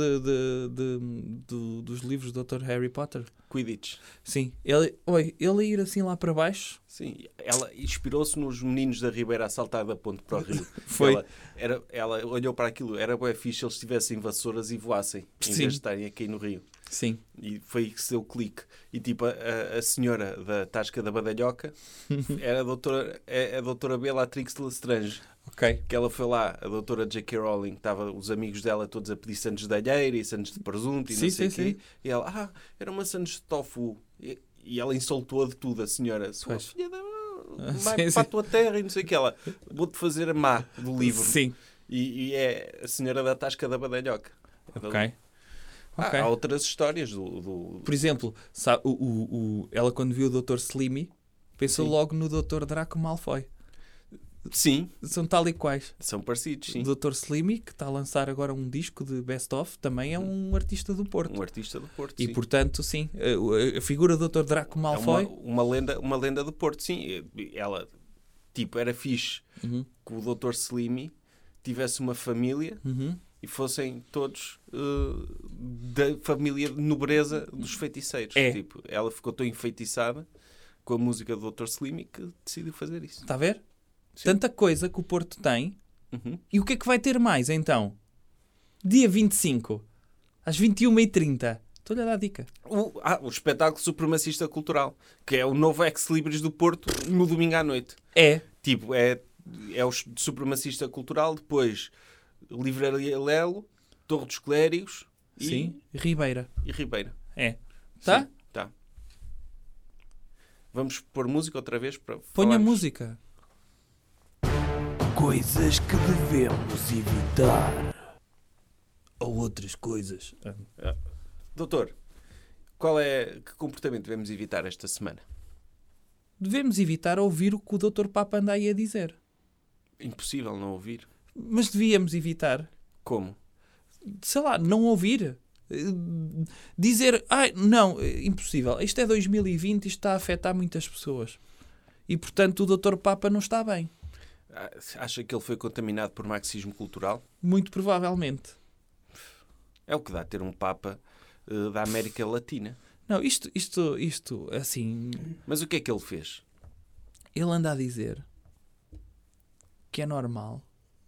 dos livros do Dr. Harry Potter? Quidditch. Sim. Ele ir assim lá para baixo. Sim, ela inspirou-se nos meninos da Ribeira a saltar da ponte para o rio. Foi. Ela olhou para aquilo, era bem fixe se eles tivessem vassouras e voassem, em vez de estarem aqui no rio. Sim. E foi aí que se deu o clique. E tipo, a senhora da Tasca da Badalhoca era a doutora Bellatrix Lestrange. Ok. Que ela foi lá, a doutora J.K. Rowling, estavam os amigos dela todos a pedir sandes de alheira e sandes de presunto e não sei o quê. E ela, era uma sandes de tofu. E ela insultou de tudo, a senhora. Sua filha da... Vai para a tua terra e não sei o que. Ela, vou-te fazer a má do livro. Sim. E é a senhora da Tasca da Badalhoca. Ok. Há outras histórias Por exemplo, sabe, ela quando viu o Dr. Slimy pensou logo no Dr. Draco Malfoy. Sim. São tal e quais. São parecidos, sim. O Dr. Slimy, que está a lançar agora um disco de best-of, também é um artista do Porto. Um artista do Porto, e, sim. portanto, sim, a figura do Dr. Draco Malfoy... É uma lenda do Porto, sim. Ela, tipo, era fixe que o Dr. Slimy tivesse uma família e fossem todos da família de nobreza dos feiticeiros. Tipo, ela ficou tão enfeitiçada com a música do Dr. Slimy que decidiu fazer isso. Está a ver? Sim. Tanta coisa que o Porto tem. E o que é que vai ter mais, então? Dia 25, às 21h30. Estou-lhe a dar a dica. O espetáculo supremacista cultural, que é o novo ex-libris do Porto no domingo à noite. Tipo, é o supremacista cultural, depois Livraria Lelo, Torre dos Clérigos e Ribeira. E Ribeira. Tá? Sim, tá. Vamos pôr música outra vez para Põe a música. Coisas que devemos evitar. Ou outras coisas. Doutor, que comportamento devemos evitar esta semana? Devemos evitar ouvir o que o Dr. Papa anda aí a dizer. Impossível não ouvir. Mas devíamos evitar. Como? Sei lá, não ouvir. Dizer, não, impossível. Isto é 2020 e isto está a afetar muitas pessoas. E, portanto, o Dr. Papa não está bem. Acha que ele foi contaminado por marxismo cultural? Muito provavelmente. É o que dá ter um Papa da América Latina. Não, isto, assim... Mas o que é que ele fez? Ele anda a dizer que é normal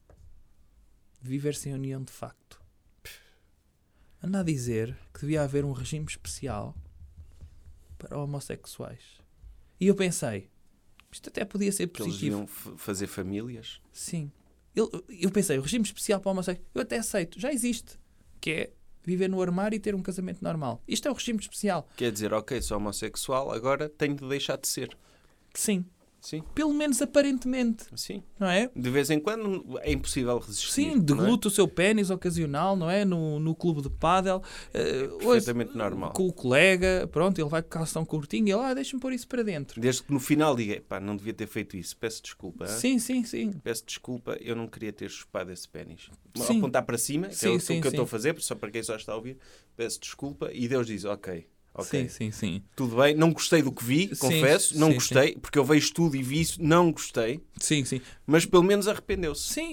viver sem união de facto. Anda a dizer que devia haver um regime especial para homossexuais. E eu pensei, isto até podia ser positivo. Que eles deviam fazer famílias? Sim. Eu pensei, o regime especial para homossexuais, eu até aceito, já existe. Que é viver no armário e ter um casamento normal. Isto é o regime especial. Quer dizer, ok, sou homossexual, agora tenho de deixar de ser. Sim. Sim. Pelo menos aparentemente. Sim. Não é? De vez em quando é impossível resistir. Sim, degluta o seu pénis ocasional, não é? No clube de pádel. Perfeitamente normal. Com o colega, pronto, ele vai com calção curtinho e ele, deixa-me pôr isso para dentro. Desde que no final diga, pá, não devia ter feito isso, peço desculpa. Sim. Peço desculpa, eu não queria ter chupado esse pénis. Sim. Apontar para cima, que é o que eu estou a fazer, só para quem só está a ouvir, peço desculpa e Deus diz, ok. Sim. Tudo bem, não gostei do que vi, confesso, não gostei, porque eu vejo tudo e vi isso, não gostei. Sim. Mas pelo menos arrependeu-se. Sim,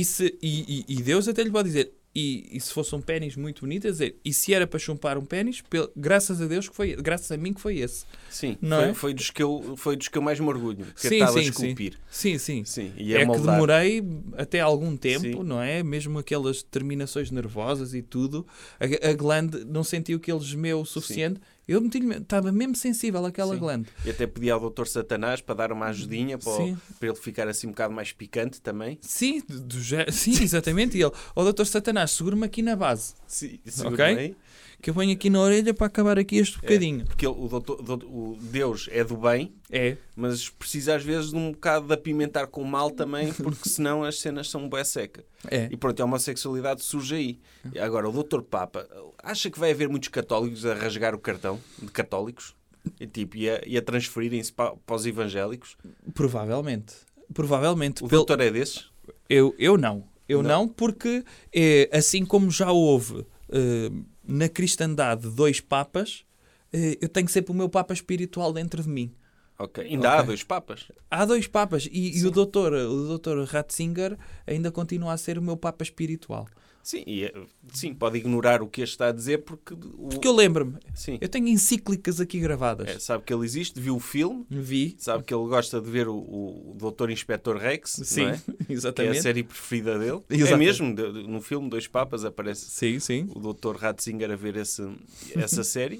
e Deus até lhe pode dizer, e se fosse um pénis muito bonito, a dizer, e se era para chupar um pénis, graças a Deus, graças a mim que foi esse. Sim, não foi dos que eu mais me orgulho, que estava a esculpir. Sim. E a que moldar. demorei até algum tempo, não é? Mesmo aquelas terminações nervosas e tudo, a glande não sentiu que ele gemeu o suficiente. Eu estava mesmo sensível àquela glande. E até pedi ao Dr. Satanás para dar uma ajudinha para ele ficar assim um bocado mais picante também. Sim, exatamente. E ele, Dr. Satanás, segura-me aqui na base. Sim, ok? Que eu venho aqui na orelha para acabar aqui este bocadinho. Porque o Deus é do bem, mas precisa às vezes de um bocado de apimentar com mal também, porque senão as cenas são bué seca. E pronto, a homossexualidade surge aí. Agora, o Dr. Papa, acha que vai haver muitos católicos a rasgar o cartão de católicos? E a transferirem-se para os evangélicos? Provavelmente. O doutor é desses? Eu não. Não, porque assim como já houve... na cristandade 2 papas, eu tenho sempre o meu papa espiritual dentro de mim. Ok. Ainda há 2 papas? Há 2 papas. E o doutor Ratzinger ainda continua a ser o meu papa espiritual. Sim, sim, pode ignorar o que este está a dizer porque... Porque eu lembro-me. Sim. Eu tenho encíclicas aqui gravadas. Sabe que ele existe, viu o filme, Vi. sabe que ele gosta de ver o Dr. Inspector Rex, Sim, não é? exatamente. Que é a série preferida dele. Exatamente. É mesmo, no filme Dois Papas aparece Sim. o Dr. Ratzinger a ver essa série.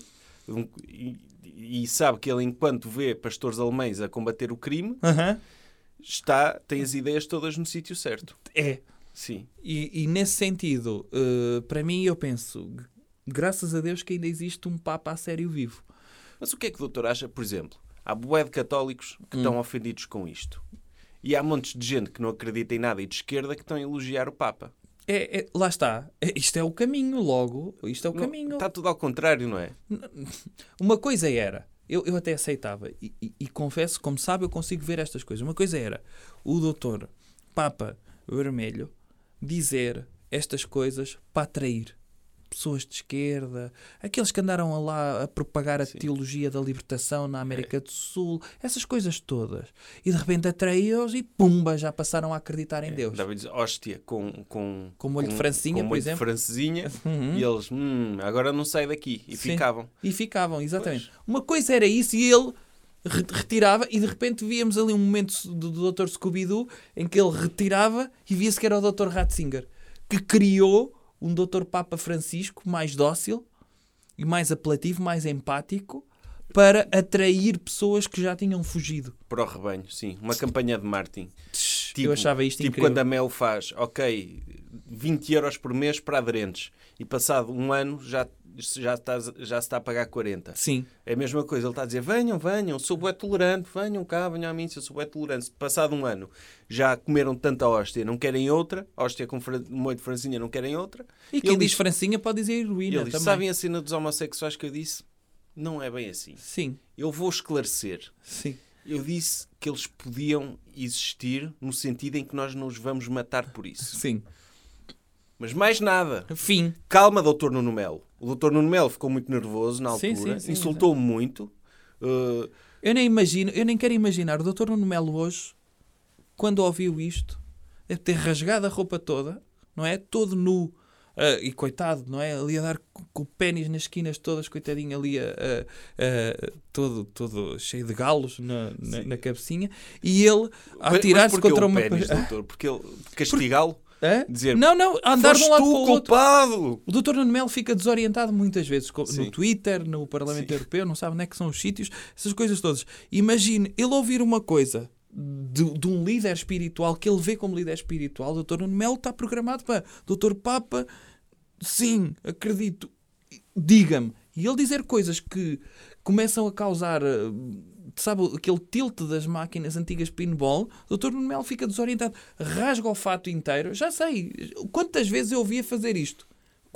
E sabe que ele, enquanto vê pastores alemães a combater o crime, tem as ideias todas no sítio certo. É. Sim. E nesse sentido, para mim, eu penso, graças a Deus que ainda existe um Papa a sério vivo. Mas o que é que o doutor acha, por exemplo? Há bué de católicos que estão ofendidos com isto. E há montes de gente que não acredita em nada e de esquerda que estão a elogiar o Papa. Lá está. Isto é o caminho, logo. Isto é o caminho. Está tudo ao contrário, não é? Uma coisa era... Eu até aceitava. E confesso, como sabe, eu consigo ver estas coisas. Uma coisa era o doutor Papa Vermelho dizer estas coisas para atrair pessoas de esquerda, aqueles que andaram lá a propagar a teologia da libertação na América do Sul, essas coisas todas. E de repente atraiu-os e pumba, já passaram a acreditar em Deus. Dava a dizer hóstia com molho de francesinha, por exemplo. Com molho de francesinha, e eles, agora não sai daqui. E ficavam. E ficavam, exatamente. Pois. Uma coisa era isso e ele retirava e de repente víamos ali um momento do Dr. Scooby-Doo em que ele retirava e via-se que era o Dr. Ratzinger, que criou um Dr. Papa Francisco mais dócil e mais apelativo, mais empático, para atrair pessoas que já tinham fugido. Para o rebanho, sim. Uma campanha de marketing. Eu achava isto incrível. Quando a Mel faz, 20 euros por mês para aderentes e passado um ano já se está a pagar 40. Sim. É a mesma coisa. Ele está a dizer, venham, sou bué tolerante, venham cá, venham a mim, eu sou bué tolerante. Passado um ano já comeram tanta hóstia, não querem outra. Hóstia com molho de francinha, não querem outra. E quem diz francinha pode dizer heroína também. Sabem a cena dos homossexuais que eu disse? Não é bem assim. Sim. Eu vou esclarecer. Sim. Eu disse que eles podiam existir no sentido em que nós não os vamos matar por isso. Sim. Mas mais nada. Fim. Calma, Dr. Nuno Melo. O Dr. Nuno Melo ficou muito nervoso na altura. Sim, insultou-me muito. Eu nem quero imaginar o Dr. Nuno Melo hoje, quando ouviu isto, deve ter rasgado a roupa toda, não é? Todo nu. E coitado, não é? Ali a dar com o pénis nas esquinas todas, coitadinho ali todo cheio de galos na cabecinha. E ele a atirar-se contra uma... Pénis, doutor? Porque ele castigá-lo? Dizer, não, andar de um lado para o outro. Culpado. O Dr. Nuno Melo fica desorientado muitas vezes no Twitter, no Parlamento Europeu, não sabe onde é que são os sítios, essas coisas todas. Imagine ele ouvir uma coisa de um líder espiritual que ele vê como líder espiritual. O Dr. Nuno Melo está programado para Dr. Papa, sim, acredito, diga-me. E ele dizer coisas que começam a causar... Sabe, aquele tilt das máquinas antigas pinball, o Dr. Nuno Melo fica desorientado, rasga o fato inteiro. Já sei, quantas vezes eu ouvia fazer isto?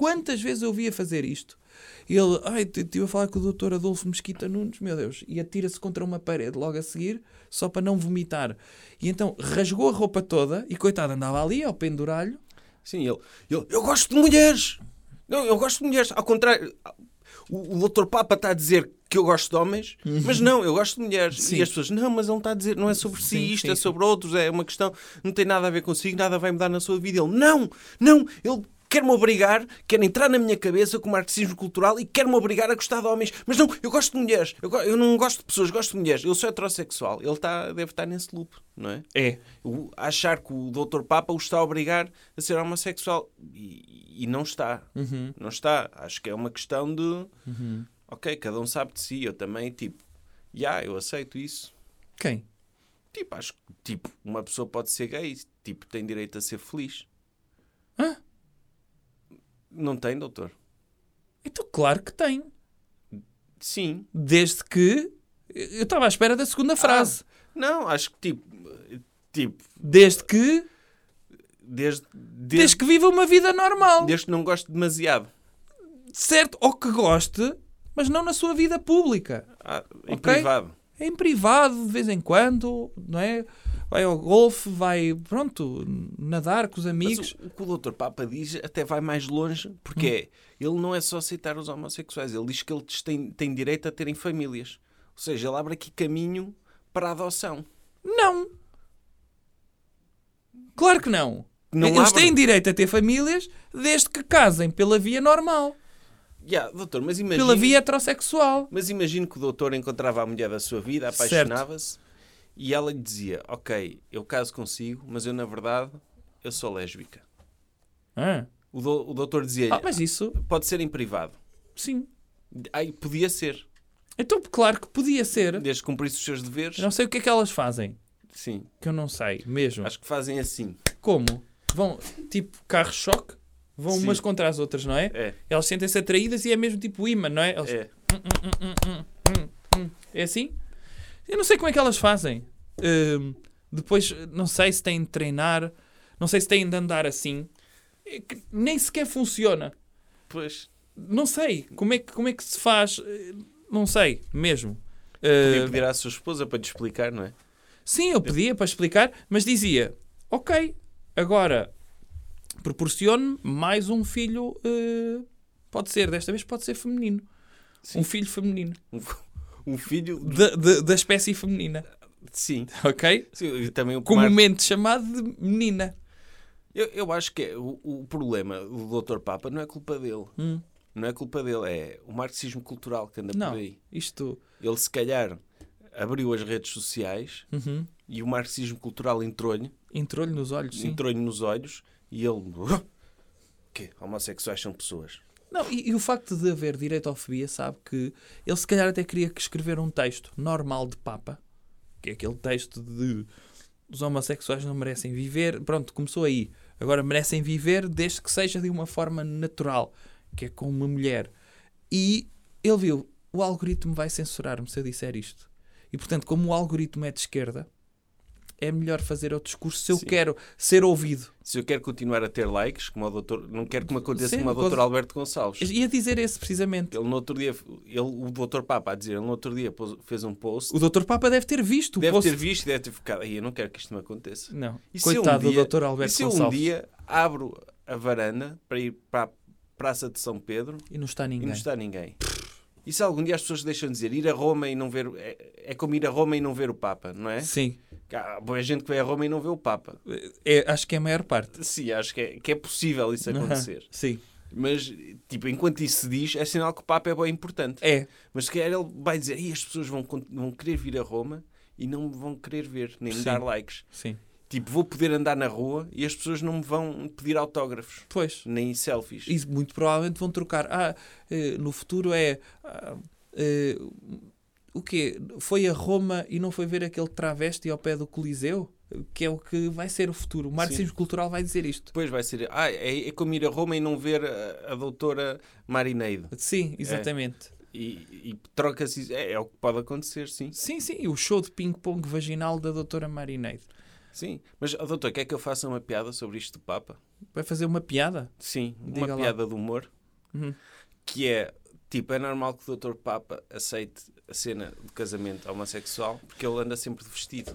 Ele, estive a falar com o Dr. Adolfo Mesquita Nunes, meu Deus, e atira-se contra uma parede logo a seguir, só para não vomitar. E então rasgou a roupa toda e, coitado, andava ali ao penduralho. Sim, eu gosto de mulheres. Não, eu gosto de mulheres. Ao contrário, o Dr. Papa está a dizer que eu gosto de homens, mas não, eu gosto de mulheres. Sim. E as pessoas, não, mas ele está a dizer, não é sobre si, isto é sobre outros, é uma questão, não tem nada a ver consigo, nada vai mudar na sua vida. Ele, não, ele quer-me obrigar, quer entrar na minha cabeça com o marxismo cultural e quer-me obrigar a gostar de homens. Mas não, eu gosto de mulheres, eu não gosto de pessoas, gosto de mulheres. Eu sou heterossexual. Ele deve estar nesse loop, não é? É. Achar que o Dr. Papa o está a obrigar a ser homossexual. E não está. Não está. Acho que é uma questão de... Ok, cada um sabe de si. Eu também, eu aceito isso. Quem? Acho que, uma pessoa pode ser gay, tem direito a ser feliz. Hã? Não tem, doutor? Então, claro que tem. Sim. Desde que... Eu estava à espera da segunda frase. Não, acho que, Desde que... Desde que viva uma vida normal. Desde que não goste demasiado. Certo, ou que goste, mas não na sua vida pública. Em privado. Em privado, de vez em quando, não é? Vai ao golfe, vai, nadar com os amigos. Mas o que o Dr. Papa diz até vai mais longe, porque ele não é só aceitar os homossexuais, ele diz que eles têm direito a terem famílias. Ou seja, ele abre aqui caminho para a adoção. Não. Claro que não. Não Eles abre. têm direito a ter famílias desde que casem pela via normal. Doutor, mas Pela imagine, via heterossexual. mas imagine que o doutor encontrava a mulher da sua vida, apaixonava-se e ela lhe dizia, ok, eu caso consigo, mas eu na verdade, eu sou lésbica. Ah, O doutor dizia-lhe, mas isso, pode ser em privado. sim. Ai, podia ser, Então, claro que podia ser. desde que cumprisse os seus deveres. Eu não sei o que é que elas fazem. Sim, Que eu não sei, mesmo. acho que fazem assim. Como? Vão, tipo, carro-choque? Vão Sim. umas contra as outras, não é? É, Elas sentem-se atraídas e é mesmo tipo imã, não é? Elas... é. É assim? Eu não sei como é que elas fazem. Depois, não sei se têm de treinar, não sei se têm de andar assim. É que nem sequer funciona. Pois, Não sei. Como é que se faz? Não sei, mesmo. podia pedir à sua esposa para te explicar, não é? Sim, eu pedia para explicar, mas dizia, ok, agora proporcione mais um filho, pode ser, desta vez pode ser feminino. Sim. Um filho feminino. Um filho... Da espécie feminina. Sim. Ok? Sim, e também o Comumente chamado de menina. Eu acho que o problema do Dr. Papa não é culpa dele. Não é culpa dele, é o marxismo cultural que anda Não, por aí. isto... Ele, se calhar, abriu as redes sociais e o marxismo cultural entrou-lhe Entrou-lhe nos olhos, sim. nos olhos e ele... quê? Homossexuais são pessoas. Não, e o facto de haver direitofobia, sabe que ele se calhar até queria escrever um texto normal de Papa, que é aquele texto de os homossexuais não merecem viver. Pronto, começou aí. Agora merecem viver desde que seja de uma forma natural, que é com uma mulher. E ele viu, o algoritmo vai censurar-me se eu disser isto. E portanto, como o algoritmo é de esquerda, é melhor fazer o discurso se eu Sim. quero ser ouvido. Se eu quero continuar a ter likes, como o doutor, não quero que me aconteça Sim, como o Dr. Alberto Gonçalves. Ia dizer esse precisamente. Ele no outro dia, o Dr. Papa a dizer, ele no outro dia fez um post, O Dr. Papa deve ter visto o deve post. ter visto e deve ter ficado, eu não quero que isto me aconteça. Não. E se eu Coitado um dia- do Dr. Alberto E se eu um Gonçalves. dia abro a varanda para ir para a Praça de São Pedro E não está e ninguém. não está ninguém? E se algum dia as pessoas deixam de dizer ir a Roma e não ver... É como ir a Roma e não ver o Papa, não é? Sim. Há boa gente que vai a Roma e não vê o Papa. Acho que é a maior parte. Sim, acho que é possível isso acontecer. Sim. Mas, tipo, enquanto isso se diz, é sinal que o Papa é bem importante. É. Mas se calhar ele vai dizer, as pessoas vão querer vir a Roma e não me vão querer ver, nem me Sim. dar likes. Sim. Tipo, vou poder andar na rua e as pessoas não me vão pedir autógrafos, Pois. nem selfies. E muito provavelmente vão trocar. No futuro o quê? Foi a Roma e não foi ver aquele travesti ao pé do Coliseu? Que é o que vai ser o futuro. O marxismo cultural vai dizer isto. Depois vai ser, é como ir a Roma e não ver a doutora Marineide. Sim, exatamente. E troca-se, é o que pode acontecer, sim. Sim, o show de ping-pong vaginal da doutora Marineide. Sim, mas, doutor, quer que eu faça uma piada sobre isto do Papa? Vai fazer uma piada? Sim, Diga uma lá. piada de humor, Uhum. que é, tipo, é normal que o doutor Papa aceite a cena de casamento homossexual porque ele anda sempre de vestido.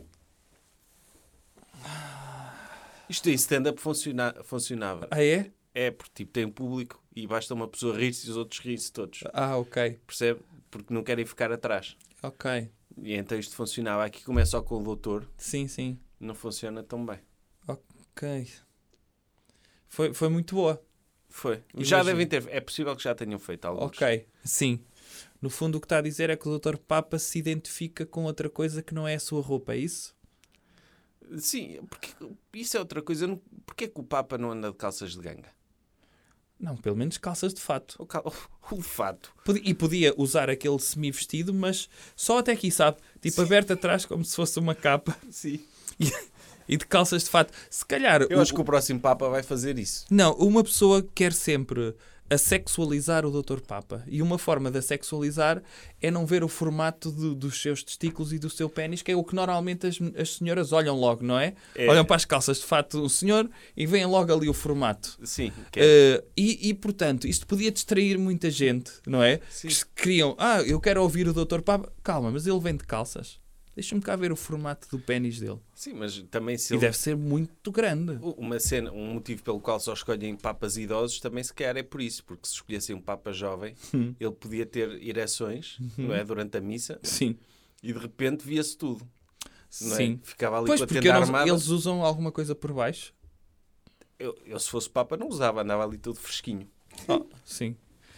Isto em stand-up funcionava. Ah, é? É, porque tipo, tem um público e basta uma pessoa rir-se e os outros rirem-se todos. Ok. Percebe? Porque não querem ficar atrás. Ok. E então isto funcionava. Aqui começa só com o doutor, Sim. não funciona tão bem. Ok. Foi muito boa. Foi. Imagino. Já devem ter. É possível que já tenham feito alguns. Ok. Sim. No fundo o que está a dizer é que o Dr. Papa se identifica com outra coisa que não é a sua roupa, é isso? Sim, porque isso é outra coisa. Porquê que o Papa não anda de calças de ganga? Não, pelo menos calças de fato. O de fato. E podia usar aquele semi-vestido, mas só até aqui, sabe? Tipo, aberto atrás como se fosse uma capa. Sim. E de calças de fato. Se calhar... Eu acho que o próximo Papa vai fazer isso. Não, uma pessoa quer sempre assexualizar o Dr. Papa. E uma forma de assexualizar é não ver o formato dos seus testículos e do seu pênis, que é o que normalmente as senhoras olham logo, não é? Olham para as calças de fato do senhor e veem logo ali o formato. Sim. Portanto, isto podia distrair muita gente, não é? Sim. Que queriam, eu quero ouvir o Dr. Papa. Calma, mas ele vem de calças. Deixa-me cá ver o formato do pênis dele. Sim, mas também se E deve ser muito grande. Uma cena, um motivo pelo qual só escolhem papas idosos também se calhar é por isso, porque se escolhessem um papa jovem, ele podia ter ereções, não é, durante a missa, Sim. e de repente via-se tudo. Não Sim. É? Ficava ali Pois, com a porque tenda armada. eles usam alguma coisa por baixo. Eu, se fosse Papa, não usava, andava ali todo fresquinho. Sim.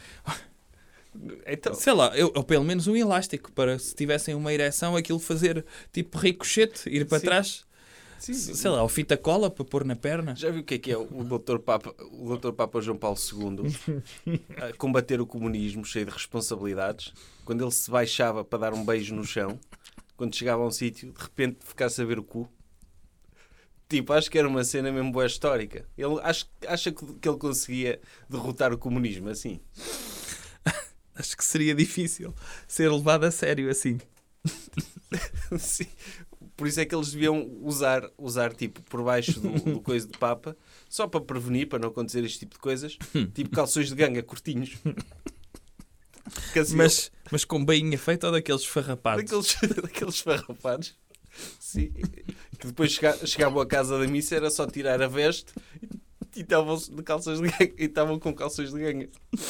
Então, Sei lá, ou pelo menos um elástico para se tivessem uma ereção aquilo fazer tipo ricochete, ir para Sim. trás. sim, Sei lá, ou fita cola para pôr na perna. já viu o que é o Dr. Papa João Paulo II a combater o comunismo cheio de responsabilidades? Quando ele se baixava para dar um beijo no chão, quando chegava a um sítio, de repente ficasse a ver o cu. Tipo, acho que era uma cena mesmo boa histórica. Ele acha que ele conseguia derrotar o comunismo assim. Acho que seria difícil ser levado a sério assim. Sim. Por isso é que eles deviam usar tipo, por baixo do coisa de Papa, só para prevenir, para não acontecer este tipo de coisas, tipo calções de ganga curtinhos. Que assim, Mas com bainha feita ou daqueles farrapados? daqueles farrapados. Sim. Que depois chegavam à casa da missa, era só tirar a veste e estavam de calções de ganga. E estavam com calções de ganga.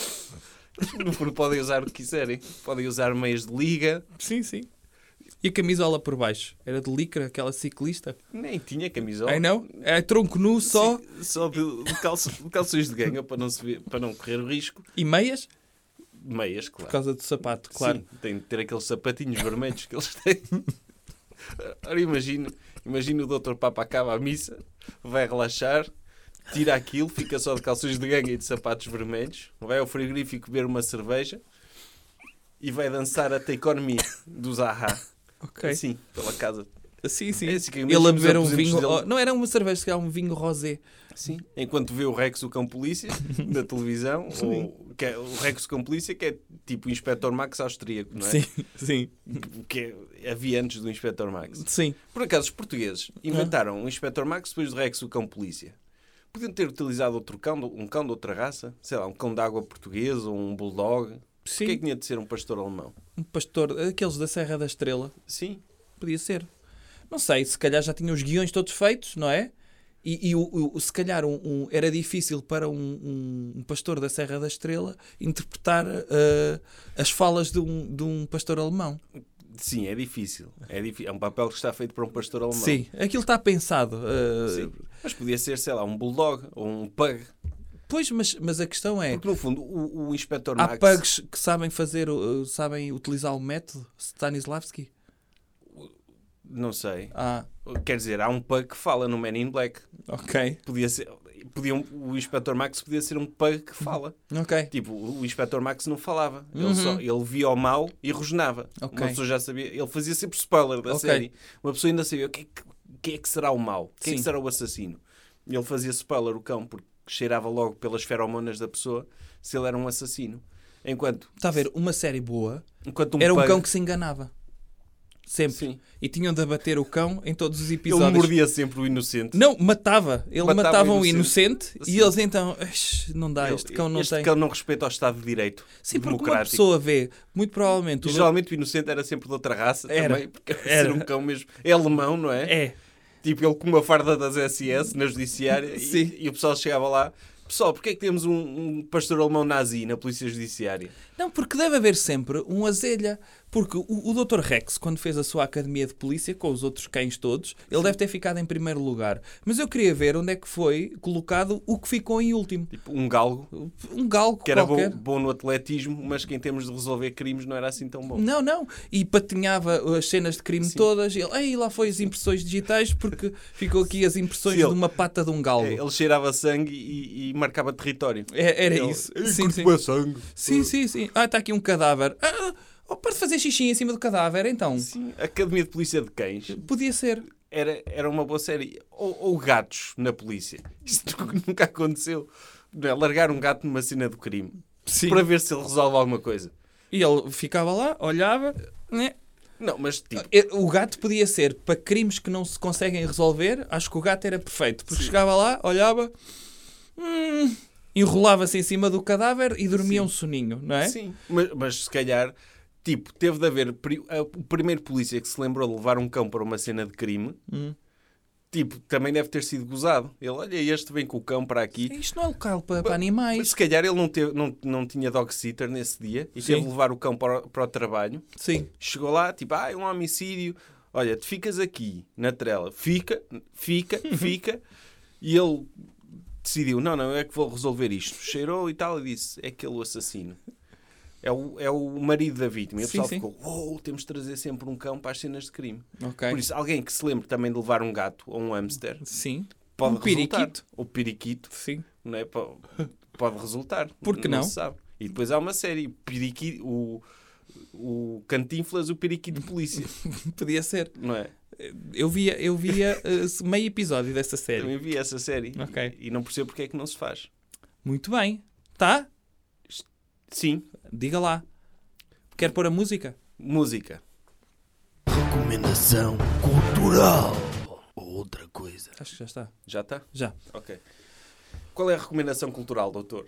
No fundo podem usar o que quiserem. Podem usar meias de liga. Sim, sim. E a camisola por baixo? Era de licra, aquela ciclista? Nem tinha camisola. Ai não? É tronco nu só? Sim, só de calções de ganga para não correr o risco. E meias? Meias, Por claro. causa do sapato, claro. Sim, tem de ter aqueles sapatinhos vermelhos que eles têm. Ora, imagina o Dr. Papa acaba a missa, vai relaxar, tira aquilo, fica só de calções de ganga e de sapatos vermelhos, vai ao frigorífico beber uma cerveja e vai dançar a Economy do Zaha. Ok. Assim, pela casa. Sim, sim. É assim que eu Ele imagino a os beber um aposentos vinho... dele. Não era uma cerveja, se calhar um vinho rosé. Sim. Enquanto vê o Rex, o cão polícia, na televisão, ou que é, o Rex, o cão polícia, que é tipo o Inspector Max austríaco, não é? Sim, sim. Que havia antes do Inspector Max. Sim. Por acaso, os portugueses inventaram o Inspector Max depois do Rex, o cão polícia. Podiam ter utilizado outro cão, um cão de outra raça, sei lá, um cão de água português ou um bulldog. Sim. Porquê é que tinha de ser um pastor alemão? Um pastor, aqueles da Serra da Estrela. Sim. Podia ser. Não sei, se calhar já tinha os guiões todos feitos, não é? E se calhar era difícil para um pastor da Serra da Estrela interpretar as falas de um pastor alemão. Sim, é difícil. É um papel que está feito para um pastor alemão. Sim, aquilo está pensado. Sim. Mas podia ser, sei lá, um bulldog ou um pug. Pois, mas a questão é... Porque, no fundo, o Inspector Há Max... pugs que sabem sabem utilizar o método Stanislavski? Não sei. Ah, Quer dizer, há um pug que fala no Men in Black. ok. O Inspector Max podia ser um pug que fala. Ok. Tipo, o Inspector Max não falava. Uhum. Ele via o mal e rosnava. Ok. Uma pessoa já sabia. Ele fazia sempre spoiler da Ok. série. Uma pessoa ainda sabia quem é que será o mal. Quem é que Sim. será o assassino. E ele fazia spoiler o cão porque cheirava logo pelas feromonas da pessoa se ele era um assassino. Enquanto Está a ver, uma série boa um era um pug, cão que se enganava. Sempre. Sim. E tinham de abater o cão em todos os Ele episódios. mordia sempre o inocente. Não, matava. Ele matava o um inocente e Sim. eles então... Não dá, este cão não este tem... cão não respeita ao Estado de Direito. Sim, porque uma democrático. pessoa vê, muito provavelmente... E geralmente o inocente era sempre de outra raça Era. também, porque Era. ser um cão mesmo. É alemão, não é? É. Tipo, ele com uma farda das SS na judiciária Sim. e o pessoal chegava lá. Pessoal, porquê é que temos um pastor alemão nazi na polícia judiciária? Não, porque deve haver sempre um azelha. Porque o Dr. Rex, quando fez a sua academia de polícia, com os outros cães todos, ele deve ter ficado em primeiro lugar. Mas eu queria ver onde é que foi colocado o que ficou em último. Tipo, um galgo, Um galgo que era qualquer. bom no atletismo, mas que em termos de resolver crimes não era assim tão bom. Não, não. E patinhava as cenas de crime Sim. todas. Ele, ei, lá foi as impressões digitais porque ficou aqui as impressões Sim, de uma pata de um galgo. Ele cheirava sangue e marcava território. Era Ele- isso. Ei, Sim, curto sim. bué sangue. Sim, sim, sim. Ah, está aqui um cadáver. Para fazer xixi em cima do cadáver, então. Sim, Academia de Polícia de Cães. Podia ser. Era uma boa série. Ou gatos na polícia. Isto nunca aconteceu. Não é? Largar um gato numa cena do crime. Sim. Para ver se ele resolve alguma coisa. E ele ficava lá, olhava, né? Não, mas tipo... O gato podia ser para crimes que não se conseguem resolver. Acho que o gato era perfeito. Porque chegava lá, olhava, enrolava-se em cima do cadáver e dormia um soninho, não é? Sim. Mas se calhar, tipo, teve de haver... O primeiro polícia que se lembrou de levar um cão para uma cena de crime... Tipo, também deve ter sido gozado. Ele, olha, este vem com o cão para aqui. Isto não é local para Mas animais. se calhar ele não tinha dog sitter nesse dia e Sim. teve de levar o cão para o trabalho. Sim. Chegou lá, tipo, é um homicídio. Olha, tu ficas aqui na trela. Fica. E ele decidiu, não, eu é que vou resolver isto. Cheirou e tal, e disse, é aquele o assassino. É o marido da vítima. E o pessoal ficou, temos de trazer sempre um cão para as cenas de crime. Okay. Por isso, alguém que se lembre também de levar um gato ou um hamster, sim. Pode resultar. Periquito. O periquito. Sim. Não é? Pode resultar. Por que não? Se sabe. E depois há uma série, o Cantinflas, o periquito de polícia. Podia ser. Não é? Eu via meio episódio dessa série. Também vi essa série. Okay. E não percebo porque é que não se faz. Muito bem. Tá? Sim. Diga lá. Quer pôr a música? Música. Recomendação cultural. Ou outra coisa. Acho que já está. Já está? Já. Ok. Qual é a recomendação cultural, doutor?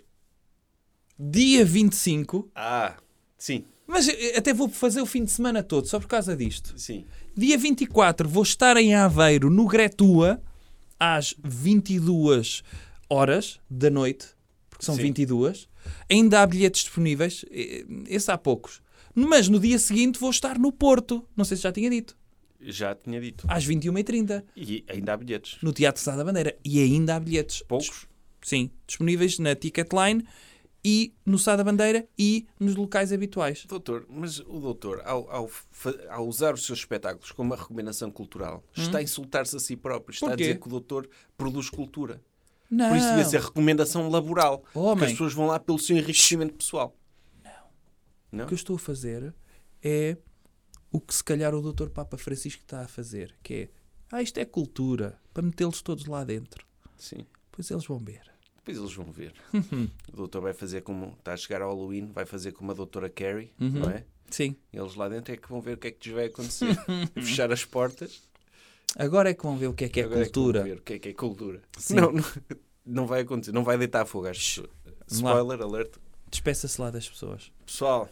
Dia 25. Sim. Mas até vou fazer o fim de semana todo, só por causa disto. Sim. Dia 24 vou estar em Aveiro, no Gretua, às 22 horas da noite, porque são 22. Ainda há bilhetes disponíveis, esse há poucos. Mas no dia seguinte vou estar no Porto, não sei se já tinha dito. Já tinha dito. Às 21h30. E ainda há bilhetes. No Teatro Sá da Bandeira. E ainda há bilhetes. Poucos? Sim, disponíveis na Ticketline e no Sá da Bandeira e nos locais habituais. Doutor, mas o doutor, ao usar os seus espetáculos como uma recomendação cultural, está a insultar-se a si próprio. Está a dizer que o doutor produz cultura. Não. Por isso devia ser recomendação laboral. Homem. Que as pessoas vão lá pelo seu enriquecimento pessoal. Não. O que eu estou a fazer é o que se calhar o Dr. Papa Francisco está a fazer, que é, isto é cultura, para metê-los todos lá dentro. Sim. Depois eles vão ver. Depois eles vão ver. O doutor vai fazer como... Está a chegar ao Halloween, vai fazer como a doutora Carrie, não é? Sim. Eles lá dentro é que vão ver o que é que lhes vai acontecer. Fechar as portas. Agora é que vão ver o que é Agora cultura. É que vão ver o que é cultura. Sim. Não vai acontecer. Não vai deitar fogo às pessoas. Spoiler alert. Despeça-se lá das pessoas. Pessoal,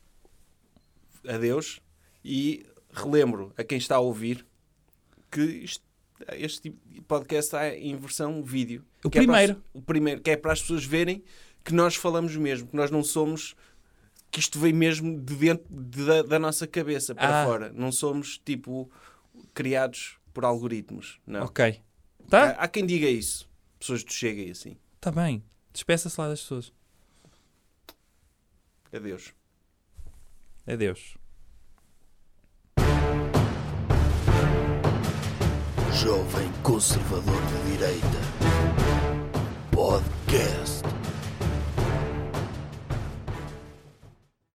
adeus. E relembro a quem está a ouvir que este podcast está em versão vídeo. O primeiro, que é para as pessoas verem que nós falamos mesmo, que nós não somos, que isto vem mesmo de dentro da nossa cabeça para fora. Não somos, tipo, criados por algoritmos. Não. Ok. Tá? Há quem diga isso. Pessoas do Chega e assim. Está bem. Despeça-se lá das pessoas. Adeus. Adeus. Jovem Conservador de Direita. Podcast.